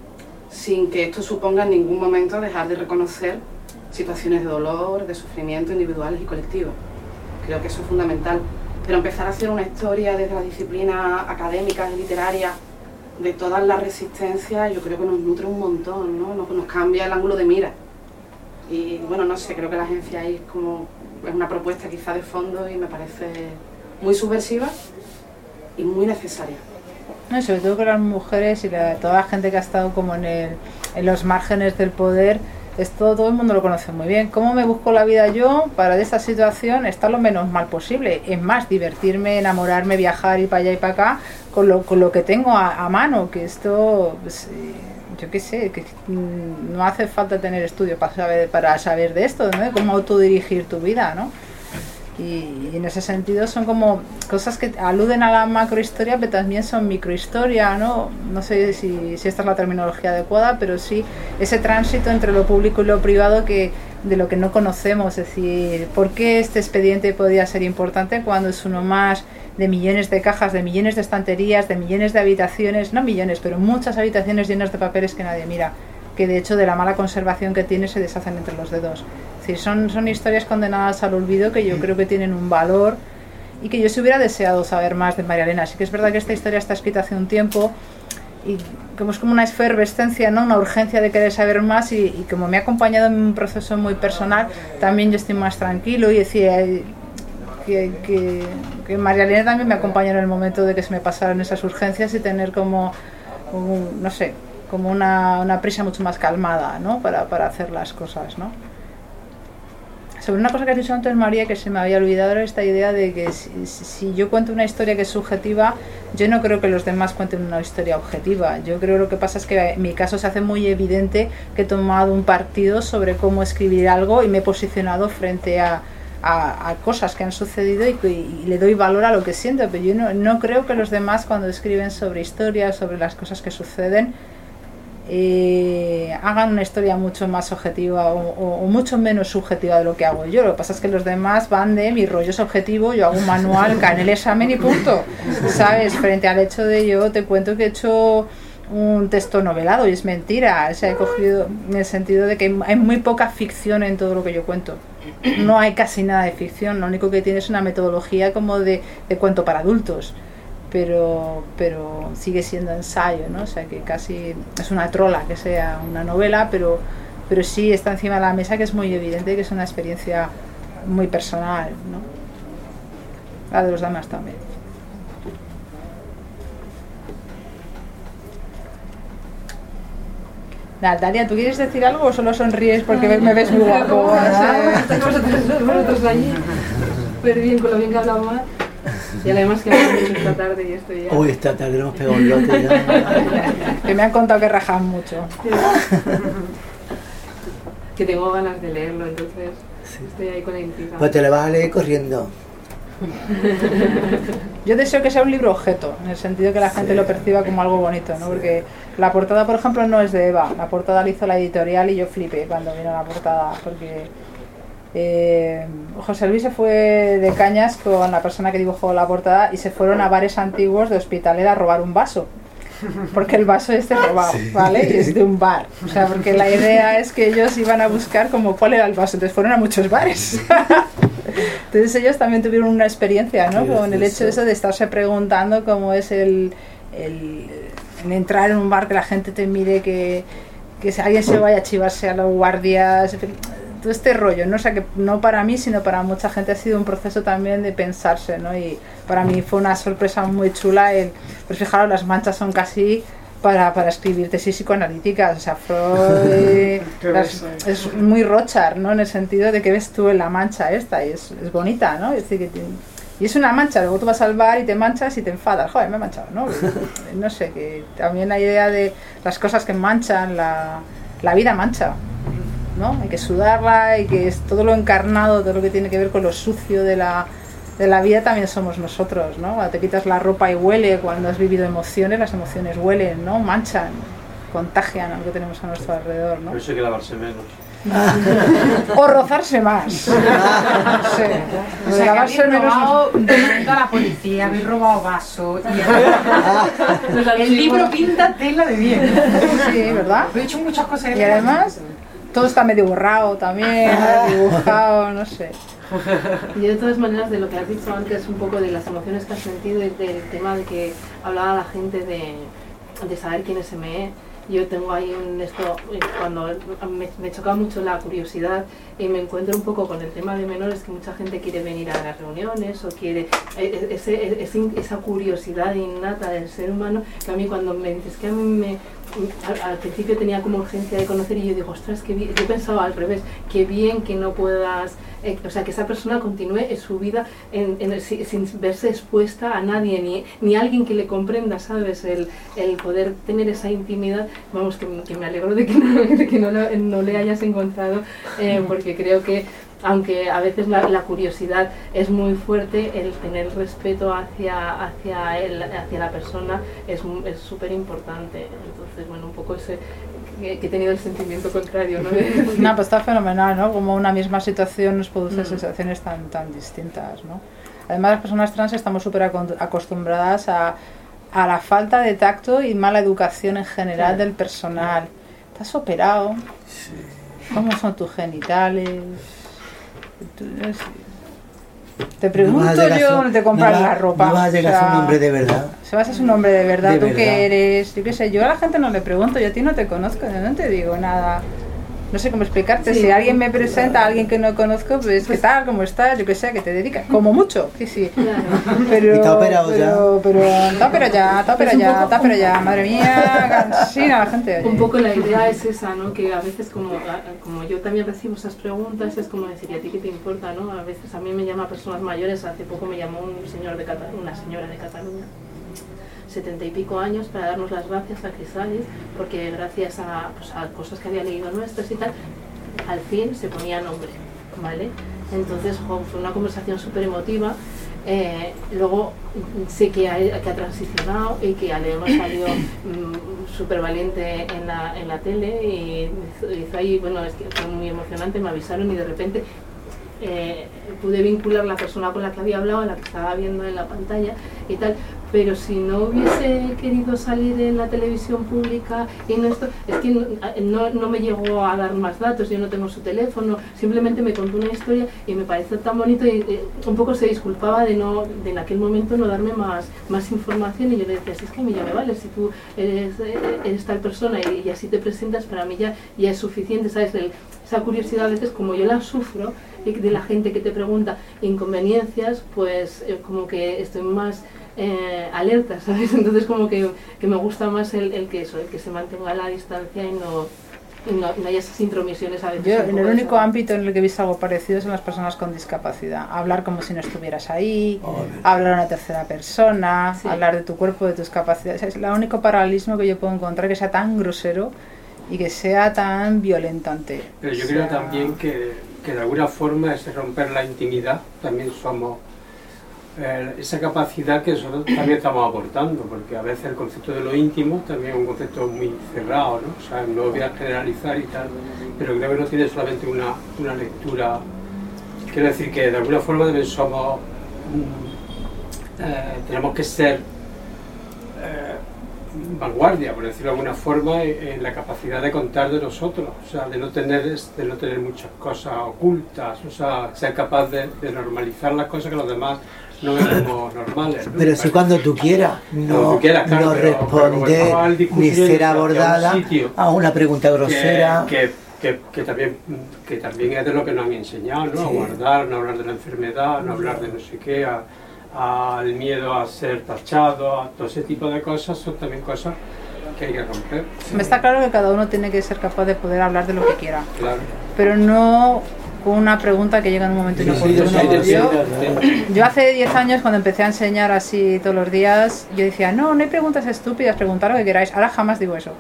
Sin que esto suponga en ningún momento dejar de reconocer situaciones de dolor, de sufrimiento individuales y colectivos. Creo que eso es fundamental. Pero empezar a hacer una historia desde la disciplina académica y literaria de todas las resistencias, yo creo que nos nutre un montón, ¿no? Nos cambia el ángulo de mira. Y bueno, no sé, creo que la agencia ahí es una propuesta quizá de fondo y me parece muy subversiva y muy necesaria. No, sobre todo con las mujeres y toda la gente que ha estado como en los márgenes del poder, todo el mundo lo conoce muy bien. ¿Cómo me busco la vida yo para de esta situación estar lo menos mal posible? Es más, divertirme, enamorarme, viajar, ir para allá y para acá con lo que tengo a mano, que esto... Pues, yo qué sé, que no hace falta tener estudios para saber de esto, ¿no? De cómo autodirigir tu vida, ¿no? Y en ese sentido son como cosas que aluden a la macrohistoria, pero también son microhistoria, ¿no? No sé si esta es la terminología adecuada, pero sí ese tránsito entre lo público y lo privado de lo que no conocemos. Es decir, ¿por qué este expediente podría ser importante cuando es uno más de millones de cajas, de millones de estanterías, de millones de habitaciones, no millones, pero muchas habitaciones llenas de papeles que nadie mira, que de hecho de la mala conservación que tiene se deshacen entre los dedos? Es decir, son historias condenadas al olvido que yo creo que tienen un valor y que yo sí hubiera deseado saber más de María Elena. Sí que es verdad que esta historia está escrita hace un tiempo y como es como una efervescencia, ¿no? Una urgencia de querer saber más y como me ha acompañado en un proceso muy personal, también yo estoy más tranquilo y decía... Que María Elena también me acompañó en el momento de que se me pasaran esas urgencias y tener como no sé, como una prisa mucho más calmada, ¿no? para hacer las cosas, ¿no? Sobre una cosa que has dicho antes, María, que se me había olvidado, era esta idea de que si yo cuento una historia que es subjetiva, yo no creo que los demás cuenten una historia objetiva. Yo creo que lo que pasa es que en mi caso se hace muy evidente que he tomado un partido sobre cómo escribir algo y me he posicionado frente a cosas que han sucedido y le doy valor a lo que siento, pero yo no creo que los demás cuando escriben sobre historias, sobre las cosas que suceden, hagan una historia mucho más objetiva o mucho menos subjetiva de lo que hago yo. Lo que pasa es que los demás van de mi rollo es objetivo, yo hago un manual, cae el examen y punto, ¿sabes? Frente al hecho de yo te cuento que he hecho un texto novelado y es mentira, o sea, he cogido en el sentido de que hay muy poca ficción en todo lo que yo cuento. No hay casi nada de ficción, lo único que tiene es una metodología como de cuento para adultos, pero sigue siendo ensayo, ¿no? O sea, que casi es una trola que sea una novela, pero sí está encima de la mesa, que es muy evidente que es una experiencia muy personal, ¿no? La de los demás también. Natalia, ¿tú quieres decir algo o solo sonríes porque me ves muy guapo? Estáis vosotros allí, pero bien, con lo bien que hablamos más. Y además que hablamos mucho esta tarde y esto ya... Uy, esta tarde hemos pegado un lote ya. Que me han contado que rajan mucho. Que tengo ganas de leerlo, entonces estoy ahí con la intriga. Pues te lo vas a leer corriendo. Yo deseo que sea un libro objeto, en el sentido que la gente lo perciba como algo bonito, ¿no? Porque la portada, por ejemplo, no es de Eva. La portada la hizo la editorial y yo flipé cuando vino la portada, porque José Luis se fue de cañas con la persona que dibujó la portada y se fueron a bares antiguos de Hospitalet a robar un vaso. Porque el vaso es robado, sí. ¿Vale? Y es de un bar. O sea, porque la idea es que ellos iban a buscar como cuál era el vaso. Entonces fueron a muchos bares. Entonces ellos también tuvieron una experiencia, ¿no? Con el hecho eso de estarse preguntando cómo es el entrar en un bar, que la gente te mire, que alguien se vaya a chivarse a los guardias, todo este rollo, ¿no? O sea, que no para mí, sino para mucha gente ha sido un proceso también de pensarse, ¿no? Y para mí fue una sorpresa muy chula pues fijaros, las manchas son casi para escribir tesis psicoanalíticas, o sea, Freud es muy Rochard, ¿no? En el sentido de que ves tú en la mancha esta y es bonita, ¿no? Es decir, y es una mancha, luego tú vas al bar y te manchas y te enfadas, joder, me he manchado, ¿no? No sé, que también la idea de las cosas que manchan, la vida mancha, ¿no? Hay que sudarla y que es todo lo encarnado, todo lo que tiene que ver con lo sucio de la vida también somos nosotros, ¿no? Cuando te quitas la ropa y huele, cuando has vivido emociones, las emociones huelen, ¿no? Manchan, contagian a lo que tenemos a nuestro alrededor, ¿no? Por eso hay que lavarse menos. O rozarse más. No sé. O sea, lavarse menos. Robado, a la policía, habéis robado vaso. Y el libro pinta tela de bien. Sí, ¿verdad? He hecho muchas cosas. Y además, todo está medio borrado también, dibujado, no sé. Y de todas maneras, de lo que has dicho antes, un poco de las emociones que has sentido y del tema de que hablaba la gente de saber quién es ME. Yo tengo ahí cuando me choca mucho la curiosidad y me encuentro un poco con el tema de menores, que mucha gente quiere venir a las reuniones o quiere esa curiosidad innata del ser humano, que a mí cuando me dices que a mí al principio tenía como urgencia de conocer, y yo digo, ostras, que bien. Yo pensaba al revés, que bien que no puedas, o sea, que esa persona continúe en su vida sin verse expuesta a nadie, ni a alguien que le comprenda, ¿sabes? El poder tener esa intimidad, vamos, que me alegro de que no le hayas encontrado, porque creo que aunque a veces la curiosidad es muy fuerte, el tener respeto hacia la persona es súper importante. Entonces, bueno, un poco que he tenido el sentimiento contrario, ¿no? No, pues está fenomenal, ¿no? Como una misma situación nos produce sensaciones tan distintas, ¿no? Además, las personas trans estamos súper acostumbradas a la falta de tacto y mala educación en general del personal. ¿Estás operado? Sí. ¿Cómo son tus genitales? Te pregunto yo dónde te compras la ropa. No vas a llegar a ser un hombre de verdad. Si vas a ser un hombre de verdad, ¿tú qué eres? Yo qué sé, yo a la gente no le pregunto, yo a ti no te conozco, no te digo nada. No sé cómo explicarte, sí, si alguien me presenta a alguien que no conozco, pues ¿qué tal? ¿Cómo estás? Yo qué sé, ¿a qué te dedicas? Como mucho, sí. Pero, ¿y te ha operado ya? Pero te ha operado ya, madre mía, cansina la gente. Un poco la idea es esa, ¿no? Que a veces como yo también recibo esas preguntas, es como decir, ¿y a ti qué te importa, no? A veces a mí me llaman personas mayores, hace poco me llamó una señora de Cataluña, 70 y pico años, para darnos las gracias a Crisalis, porque gracias a cosas que había leído nuestras y tal, al fin se ponía nombre, ¿vale? Entonces fue una conversación súper emotiva. Luego sé que ha transicionado y que además salió súper valiente en la tele y hizo ahí, bueno, es que fue muy emocionante, me avisaron y de repente pude vincular la persona con la que había hablado, a la que estaba viendo en la pantalla y tal, pero si no hubiese querido salir en la televisión pública y no esto, es que no me llegó a dar más datos, yo no tengo su teléfono, simplemente me contó una historia y me pareció tan bonito y un poco se disculpaba de en aquel momento no darme más información, y yo le decía, si es que a mí ya me vale, si tú eres tal persona y así te presentas, para mí ya es suficiente, ¿sabes? Esa curiosidad a veces, como yo la sufro, de la gente que te pregunta inconveniencias, pues como que estoy más alerta, ¿sabes? Entonces como que me gusta más el que se mantenga a la distancia y no haya esas intromisiones a veces. Yo en el único ámbito en el que he visto algo parecido son las personas con discapacidad. Hablar como si no estuvieras ahí, hablar a una tercera persona, hablar de tu cuerpo, de tus capacidades. Es el único paralelismo que yo puedo encontrar que sea tan grosero y que sea tan violentante. Pero yo creo también que de alguna forma es romper la intimidad, también somos esa capacidad que nosotros también estamos aportando, porque a veces el concepto de lo íntimo también es un concepto muy cerrado, ¿no? O sea, no voy a generalizar y tal, pero creo que no tiene solamente una lectura quiero decir que de alguna forma también somos, tenemos que ser vanguardia, por decirlo de alguna forma, en la capacidad de contar de nosotros, o sea, de no tener muchas cosas ocultas, o sea, ser capaz de normalizar las cosas que los demás no ven como normales, ¿no? Pero si cuando tú quieras, no claro, responder ni ser abordada a una pregunta grosera. Que también es de lo que nos han enseñado, ¿no? Sí. A guardar, no hablar de la enfermedad, no hablar de no sé qué, al miedo a ser tachado, a todo ese tipo de cosas, son también cosas que hay que romper. Me está claro que cada uno tiene que ser capaz de poder hablar de lo que quiera, claro. Pero no con una pregunta que llega en un momento inoportuno. Yo hace 10 años, cuando empecé a enseñar así todos los días, yo decía, no hay preguntas estúpidas, preguntad lo que queráis. Ahora jamás digo eso.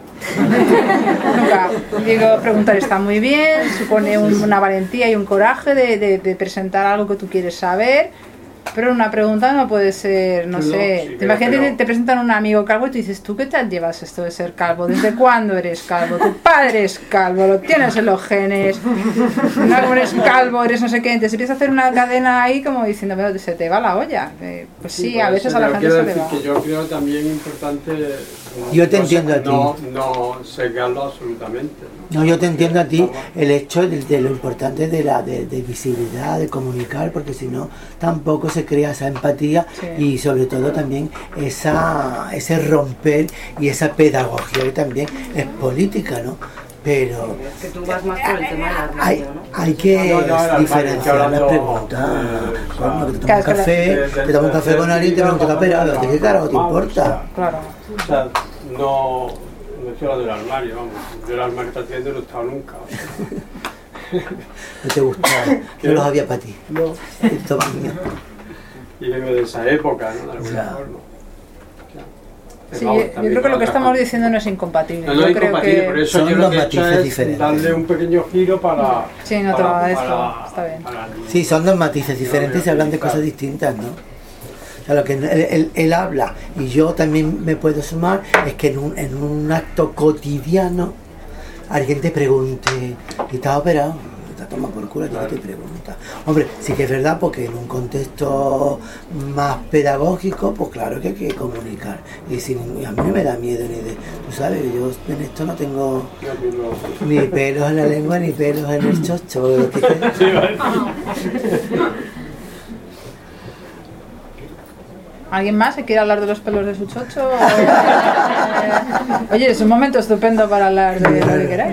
Nunca. Digo, preguntar está muy bien, supone una valentía y un coraje de presentar algo que tú quieres saber. Pero una pregunta no puede ser, no sé, sí, te imaginas que te presentan un amigo calvo y tú dices, ¿tú qué tal llevas esto de ser calvo? ¿Desde cuándo eres calvo? Tu padre es calvo, lo tienes en los genes, no eres calvo, eres no sé qué, entonces empiezas a hacer una cadena ahí como diciendo, pero se te va la olla. Pues sí, a veces a la gente se le va. Que yo creo también importante, yo te entiendo a ti. No cegarlo absolutamente. No, yo te entiendo a ti el hecho de lo importante de visibilidad, de comunicar, porque si no, tampoco se crea esa empatía, sí. Y sobre todo también ese romper y esa pedagogía que también es política, ¿no? Pero es que tú vas más por el tema del armario, ¿no? Hay que diferenciar las preguntas. Como que te tomas un café, te tomas un café con alguien y te preguntas, ¿de qué carajo te importa? Claro. O sea, no estoy hablando del armario, vamos. Yo el armario que está haciendo no he estado nunca. O sea. No te gustaba, no los había para ti. No. Esto va mío. Y vengo de esa época, ¿no? De alguna forma. Sí, yo creo que lo que estamos diciendo no es incompatible. No es incompatible, por eso yo lo que he hecho es diferentes. darle un pequeño giro para... Sí, no te va esto, está bien. Sí, son dos matices diferentes y se hablan de cosas distintas, ¿no? O sea, lo que él habla y yo también me puedo sumar es que en un acto cotidiano alguien te pregunte, ¿y estás operado? Te toma por culo, claro. Te pregunta. Hombre, sí que es verdad, porque en un contexto más pedagógico, pues claro que hay que comunicar. Y a mí no me da miedo ni de... Tú sabes, yo en esto no tengo ni pelos en la lengua ni pelos en el chocho. ¿Alguien más que quiere hablar de los pelos de su chocho? Oye, es un momento estupendo para hablar de lo que queráis.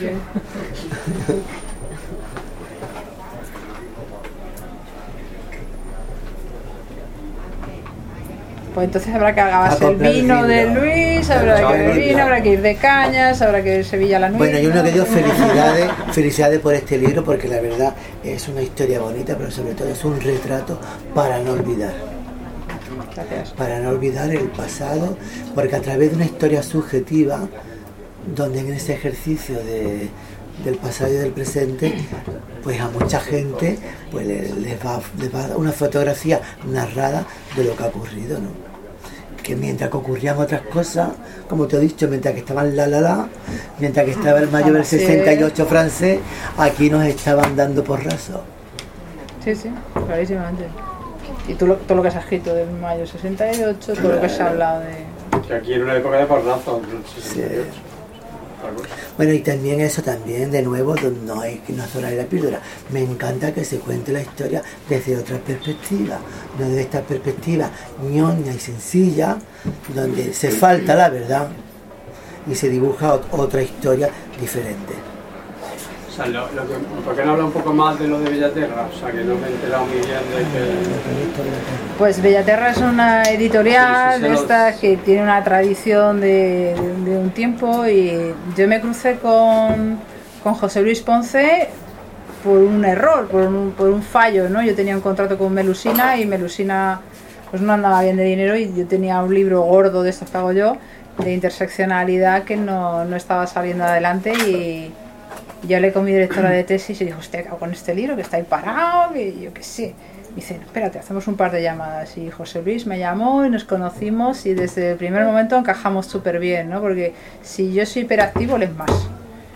Pues entonces habrá que acabarse el vino de Luis, habrá que ir de cañas, habrá que ir Sevilla a la nuit. Bueno, yo uno que digo felicidades por este libro, porque la verdad es una historia bonita, pero sobre todo es un retrato para no olvidar. Gracias. Para no olvidar el pasado, porque a través de una historia subjetiva, donde en ese ejercicio del pasado y del presente, pues a mucha gente pues les va a dar una fotografía narrada de lo que ha ocurrido, ¿no? Que mientras que ocurrían otras cosas, como te he dicho, mientras que estaban mientras que estaba el mayo del 68 francés, aquí nos estaban dando porrazos. Sí, clarísimamente. Y todo lo que se ha escrito del mayo 68, todo lo que se ha hablado de... Que aquí era una época de porrazos, el 68. Sí. Bueno, y también eso también, de nuevo, no hay que zonar la píldora. Me encanta que se cuente la historia desde otra perspectiva, no desde esta perspectiva ñoña y sencilla, donde se falta la verdad y se dibuja otra historia diferente. O sea, ¿por qué no habla un poco más de lo de Bellaterra? O sea, que no me he enterado muy bien de que... Pues Bellaterra es una editorial de estas que tiene una tradición de un tiempo, y yo me crucé con José Luis Ponce por un error, por un fallo, ¿no? Yo tenía un contrato con Melusina y Melusina pues no andaba bien de dinero, y yo tenía un libro gordo de estos que hago yo, de interseccionalidad, que no estaba saliendo adelante, y yo hablé con mi directora de tesis y dijo, hostia, ¿qué hago con este libro que está ahí parado? Que yo qué sé. Me dice, no, espérate, hacemos un par de llamadas. Y José Luis me llamó y nos conocimos, y desde el primer momento encajamos súper bien, ¿no? Porque si yo soy hiperactivo, él es más.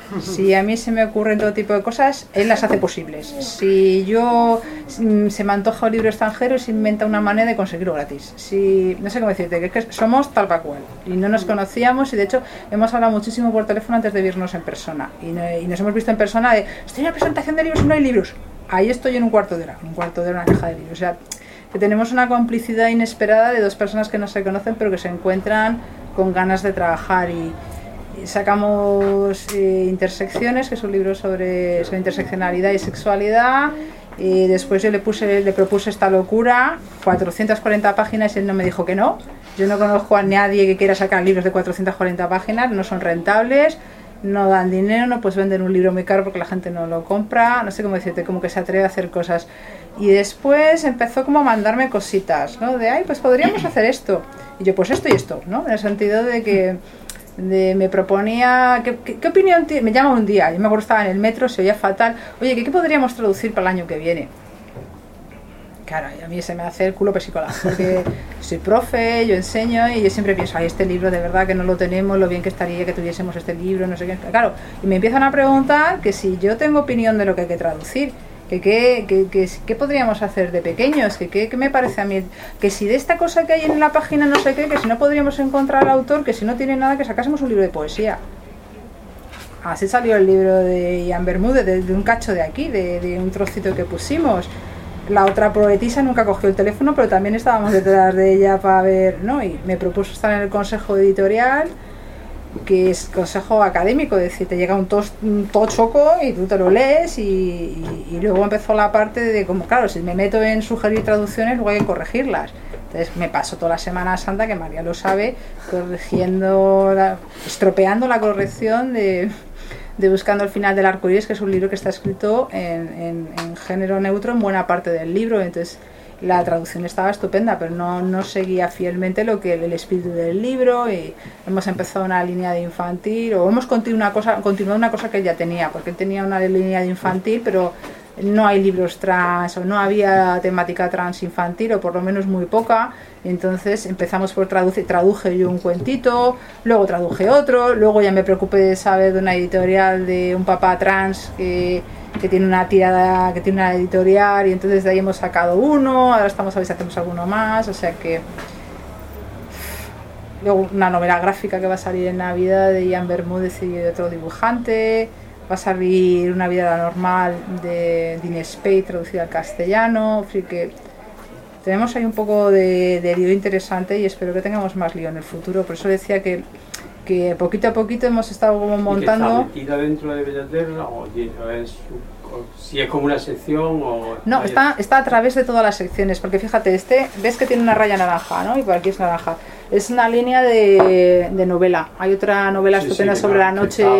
Si a mí se me ocurren todo tipo de cosas, él las hace posibles. Si yo se me antoja un libro extranjero, se inventa una manera de conseguirlo gratis. Si, no sé cómo decirte, que es que somos tal para cual. Y no nos conocíamos y de hecho hemos hablado muchísimo por teléfono antes de vernos en persona. Y nos hemos visto en persona de, estoy en una presentación de libros y no hay libros. Ahí estoy en un cuarto de hora, una caja de libros. O sea, que tenemos una complicidad inesperada de dos personas que no se conocen pero que se encuentran con ganas de trabajar y sacamos Intersecciones, que es un libro sobre interseccionalidad y sexualidad, y después yo le propuse esta locura, 440 páginas, y él no me dijo que no. Yo no conozco a nadie que quiera sacar libros de 440 páginas, no son rentables, no dan dinero, no puedes vender un libro muy caro porque la gente no lo compra, no sé cómo decirte, como que se atreve a hacer cosas. Y después empezó como a mandarme cositas, ¿no? De, ay, pues podríamos hacer esto. Y yo, pues esto y esto, ¿no? En el sentido de que me proponía, ¿qué opinión tiene? Me llama un día, yo me acuerdo, estaba en el metro, se oía fatal, oye, ¿qué podríamos traducir para el año que viene? Claro, y a mí se me hace el culo pesicola, porque soy profe, yo enseño y yo siempre pienso, ay, este libro de verdad que no lo tenemos, lo bien que estaría que tuviésemos este libro, no sé qué. Claro, y me empiezan a preguntar que si yo tengo opinión de lo que hay que traducir, ¿qué podríamos hacer de pequeños? ¿Qué me parece a mí? Que si de esta cosa que hay en la página no sé qué, que si no podríamos encontrar al autor, que si no tiene nada, que sacásemos un libro de poesía. Así salió el libro de Ian Bermúdez, de un cacho de aquí, de un trocito que pusimos. La otra poetisa nunca cogió el teléfono, pero también estábamos detrás de ella para ver, ¿no? Y me propuso estar en el consejo editorial, que es consejo académico, es decir, te llega un tochoco y tú te lo lees y luego empezó la parte de como, claro, si me meto en sugerir traducciones, luego hay que corregirlas. Entonces me paso toda la Semana Santa, que María lo sabe, estropeando la corrección de Buscando el final del arcoíris, que es un libro que está escrito en género neutro en buena parte del libro. Entonces la traducción estaba estupenda, pero no seguía fielmente el espíritu del libro, y hemos empezado una línea de infantil, o hemos continuado una cosa que él ya tenía, porque él tenía una línea de infantil, pero no hay libros trans, o no había temática trans infantil, o por lo menos muy poca. Entonces empezamos por traducir, traduje yo un cuentito, luego traduje otro, luego ya me preocupé de saber de una editorial de un papá trans que tiene una tirada, que tiene una editorial, y entonces de ahí hemos sacado uno, ahora estamos a ver si hacemos alguno más, o sea que luego una novela gráfica que va a salir en Navidad de Ian Bermúdez y de otro dibujante, va a salir Una vida normal de Dean Spade traducida al castellano, así que tenemos ahí un poco de lío interesante y espero que tengamos más lío en el futuro. Por eso decía que poquito a poquito hemos estado como montando. ¿Y que está metida dentro de Bellaterra o si es como una sección o...? No, está a través de todas las secciones, porque fíjate, ves que tiene una raya naranja, ¿no? Y por aquí es naranja. Es una línea de novela. Hay otra novela estupenda sobre la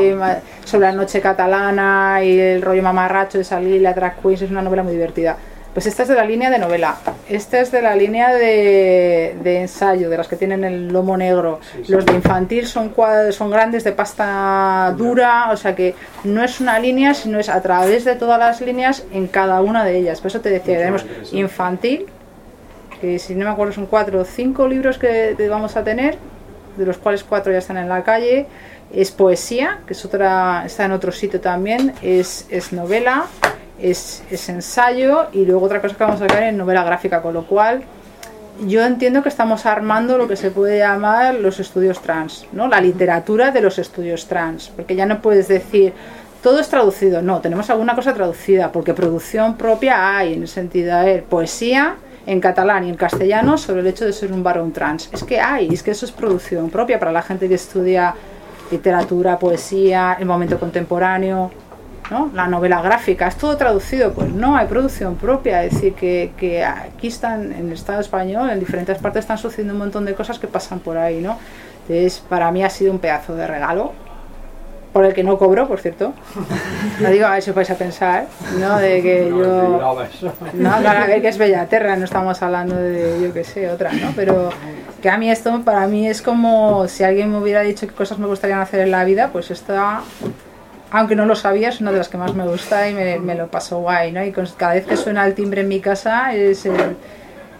noche catalana y el rollo mamarracho de salir, la drag queens, es una novela muy divertida. Pues esta es de la línea de novela, esta es de la línea de ensayo, de las que tienen el lomo negro. Los de infantil son grandes, de pasta dura, o sea que no es una línea, sino es a través de todas las líneas en cada una de ellas. Por eso te decía, tenemos infantil, que si no me acuerdo son 4 o 5 libros que vamos a tener, de los cuales 4 ya están en la calle. Es poesía, que es otra, está en otro sitio también, es novela. Es ensayo, y luego otra cosa que vamos a sacar es novela gráfica, con lo cual yo entiendo que estamos armando lo que se puede llamar los estudios trans, ¿no? La literatura de los estudios trans, porque ya no puedes decir todo es traducido, no, tenemos alguna cosa traducida, porque producción propia hay, en el sentido de poesía en catalán y en castellano sobre el hecho de ser un varón trans, es que eso es producción propia para la gente que estudia literatura, poesía, el momento contemporáneo, ¿no? La novela gráfica, es todo traducido, pues no, hay producción propia, es decir, que aquí están, en el Estado español, en diferentes partes están sucediendo un montón de cosas que pasan por ahí, ¿no? Entonces, para mí ha sido un pedazo de regalo, por el que no cobro, por cierto. No digo, a ver si vais a pensar, ¿no? De que yo... No, a ver, que es Bellaterra, no estamos hablando de, yo qué sé, otra, ¿no? Pero que a mí esto, para mí es como si alguien me hubiera dicho qué cosas me gustaría hacer en la vida, pues esta... Aunque no lo sabía, es una de las que más me gusta y me lo paso guay, ¿no? Y cada vez que suena el timbre en mi casa es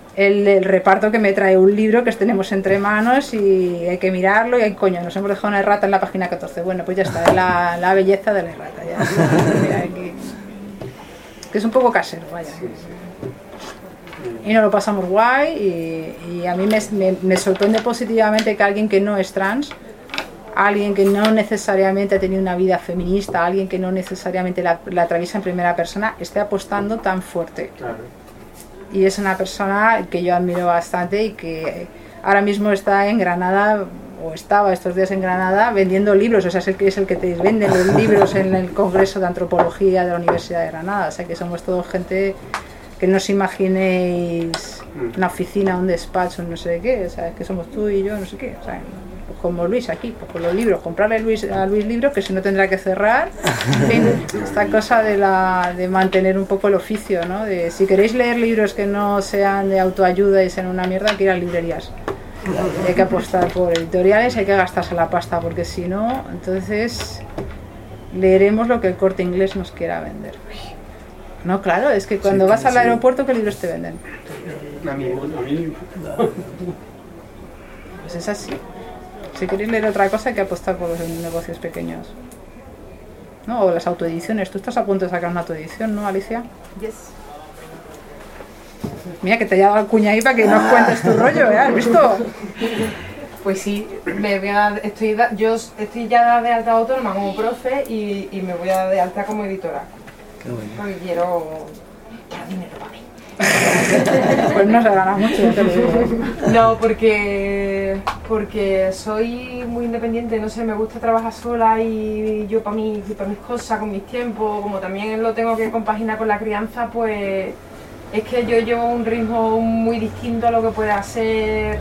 el reparto que me trae un libro que tenemos entre manos y hay que mirarlo y coño, nos hemos dejado una errata en la página 14. Bueno, pues ya está, es la belleza de la errata. Ya está. Mira, que es un poco casero, vaya. Y nos lo pasamos guay y a mí me sorprende positivamente que alguien que no es trans, alguien que no necesariamente ha tenido una vida feminista, alguien que no necesariamente la atraviesa en primera persona, esté apostando tan fuerte. Claro. Y es una persona que yo admiro bastante y que ahora mismo está en Granada, o estaba estos días en Granada, vendiendo libros. O sea, es el que te vende los libros en el Congreso de Antropología de la Universidad de Granada. O sea, que somos todos gente que no os imaginéis una oficina, un despacho, no sé qué. O sea, que somos tú y yo, no sé qué. O sea, pues como Luis aquí, pues con los libros, comprarle a Luis libros, que si no tendrá que cerrar. En fin, esta cosa de mantener un poco el oficio, ¿no? De si queréis leer libros que no sean de autoayuda y sean una mierda, hay que ir a librerías. Hay que apostar por editoriales, hay que gastarse la pasta, porque si no, entonces leeremos lo que el Corte Inglés nos quiera vender. No, claro, es que cuando vas al aeropuerto, ¿qué libros te venden? A mí. Pues es así. Si queréis leer otra cosa, hay que apostar por los negocios pequeños, ¿no? O las autoediciones. Tú estás a punto de sacar una autoedición, ¿no, Alicia? Yes. Mira, que te haya dado el cuña ahí para que nos cuentes tu rollo, ¿eh? ¿Has visto? Pues sí, yo estoy ya de alta autónoma como profe y me voy a dar de alta como editora. Qué bueno. Porque quiero dinero para mí. Pues no se gana mucho, ya te lo digo. No, porque soy muy independiente, no sé, me gusta trabajar sola y yo para mis cosas, con mis tiempos, como también lo tengo que compaginar con la crianza, pues es que yo llevo un ritmo muy distinto a lo que pueda ser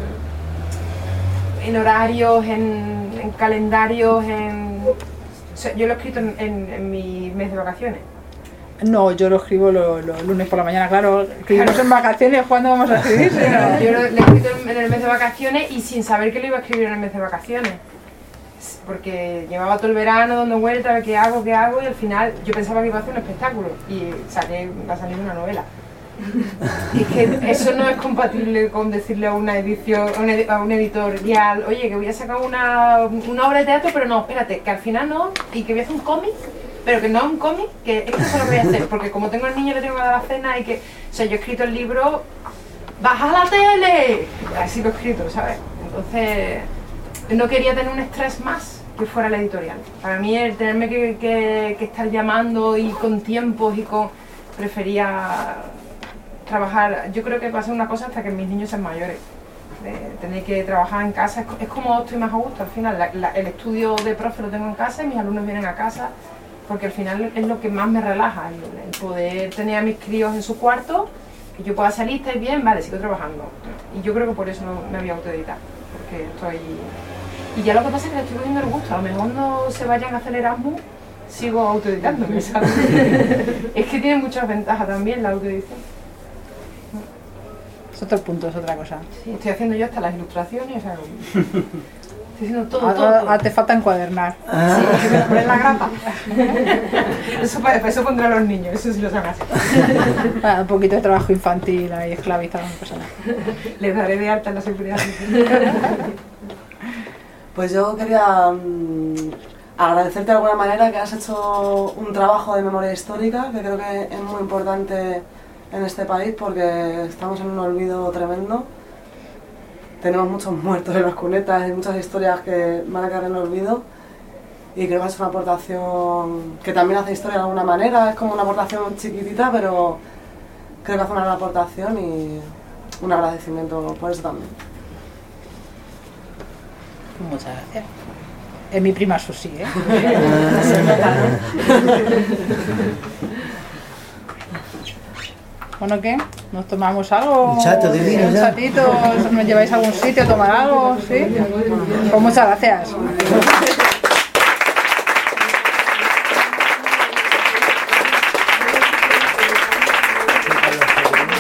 en horarios, en calendarios, o sea, yo lo he escrito en mi mes de vacaciones. No, yo lo escribo los lunes por la mañana, claro. Escribimos en vacaciones, ¿cuándo vamos a escribir? No, yo lo he escrito en el mes de vacaciones y sin saber que lo iba a escribir en el mes de vacaciones. Porque llevaba todo el verano dando vueltas a ver qué hago, y al final yo pensaba que iba a hacer un espectáculo y va a salir una novela. Y es que eso no es compatible con decirle a una edición, a un editorial, oye, que voy a sacar una obra de teatro, pero no, espérate, que al final no, y que voy a hacer un cómic, pero que no es un cómic, que es que eso lo voy a hacer, porque como tengo el niño le tengo que dar la cena y que, o sea, yo he escrito el libro, ¡baja la tele! Así lo he escrito, ¿sabes? Entonces, no quería tener un estrés más que fuera la editorial. Para mí el tenerme que estar llamando y con tiempos y con... prefería trabajar, yo creo que va a ser una cosa hasta que mis niños sean mayores. Tener que trabajar en casa, es como estoy más a gusto al final. El estudio de profe lo tengo en casa y mis alumnos vienen a casa, porque al final es lo que más me relaja, el poder tener a mis críos en su cuarto, que yo pueda salir, estar bien, vale, sigo trabajando. Y yo creo que por eso no me voy a autoeditar, porque estoy... Y ya lo que pasa es que le estoy cogiendo el gusto, a lo mejor no se vayan a hacer Erasmus, sigo autoeditándome, ¿sabes? Es que tiene muchas ventajas también la autoedición. Es otro punto, es otra cosa. Sí, estoy haciendo yo hasta las ilustraciones, o sea, estoy haciendo todo. Ahora te falta encuadernar. Sí, que me ponen la grapa. Eso pondré a los niños, eso sí lo saben así. Bueno, un poquito de trabajo infantil ahí esclavizado, no pasa nada. Les daré de alta en la seguridad. Pues yo quería agradecerte de alguna manera que has hecho un trabajo de memoria histórica, que creo que es muy importante en este país porque estamos en un olvido tremendo. Tenemos muchos muertos en las cunetas y muchas historias que van a quedar en el olvido, y creo que es una aportación que también hace historia de alguna manera. Es como una aportación chiquitita, pero creo que hace una gran aportación y un agradecimiento por eso también. Muchas gracias. Es mi prima Susi, ¿eh? Bueno, ¿qué? ¿Nos tomamos algo? Un chato de vino, un ya. chatito, ¿nos lleváis a algún sitio a tomar algo? ¿Sí? Pues muchas gracias.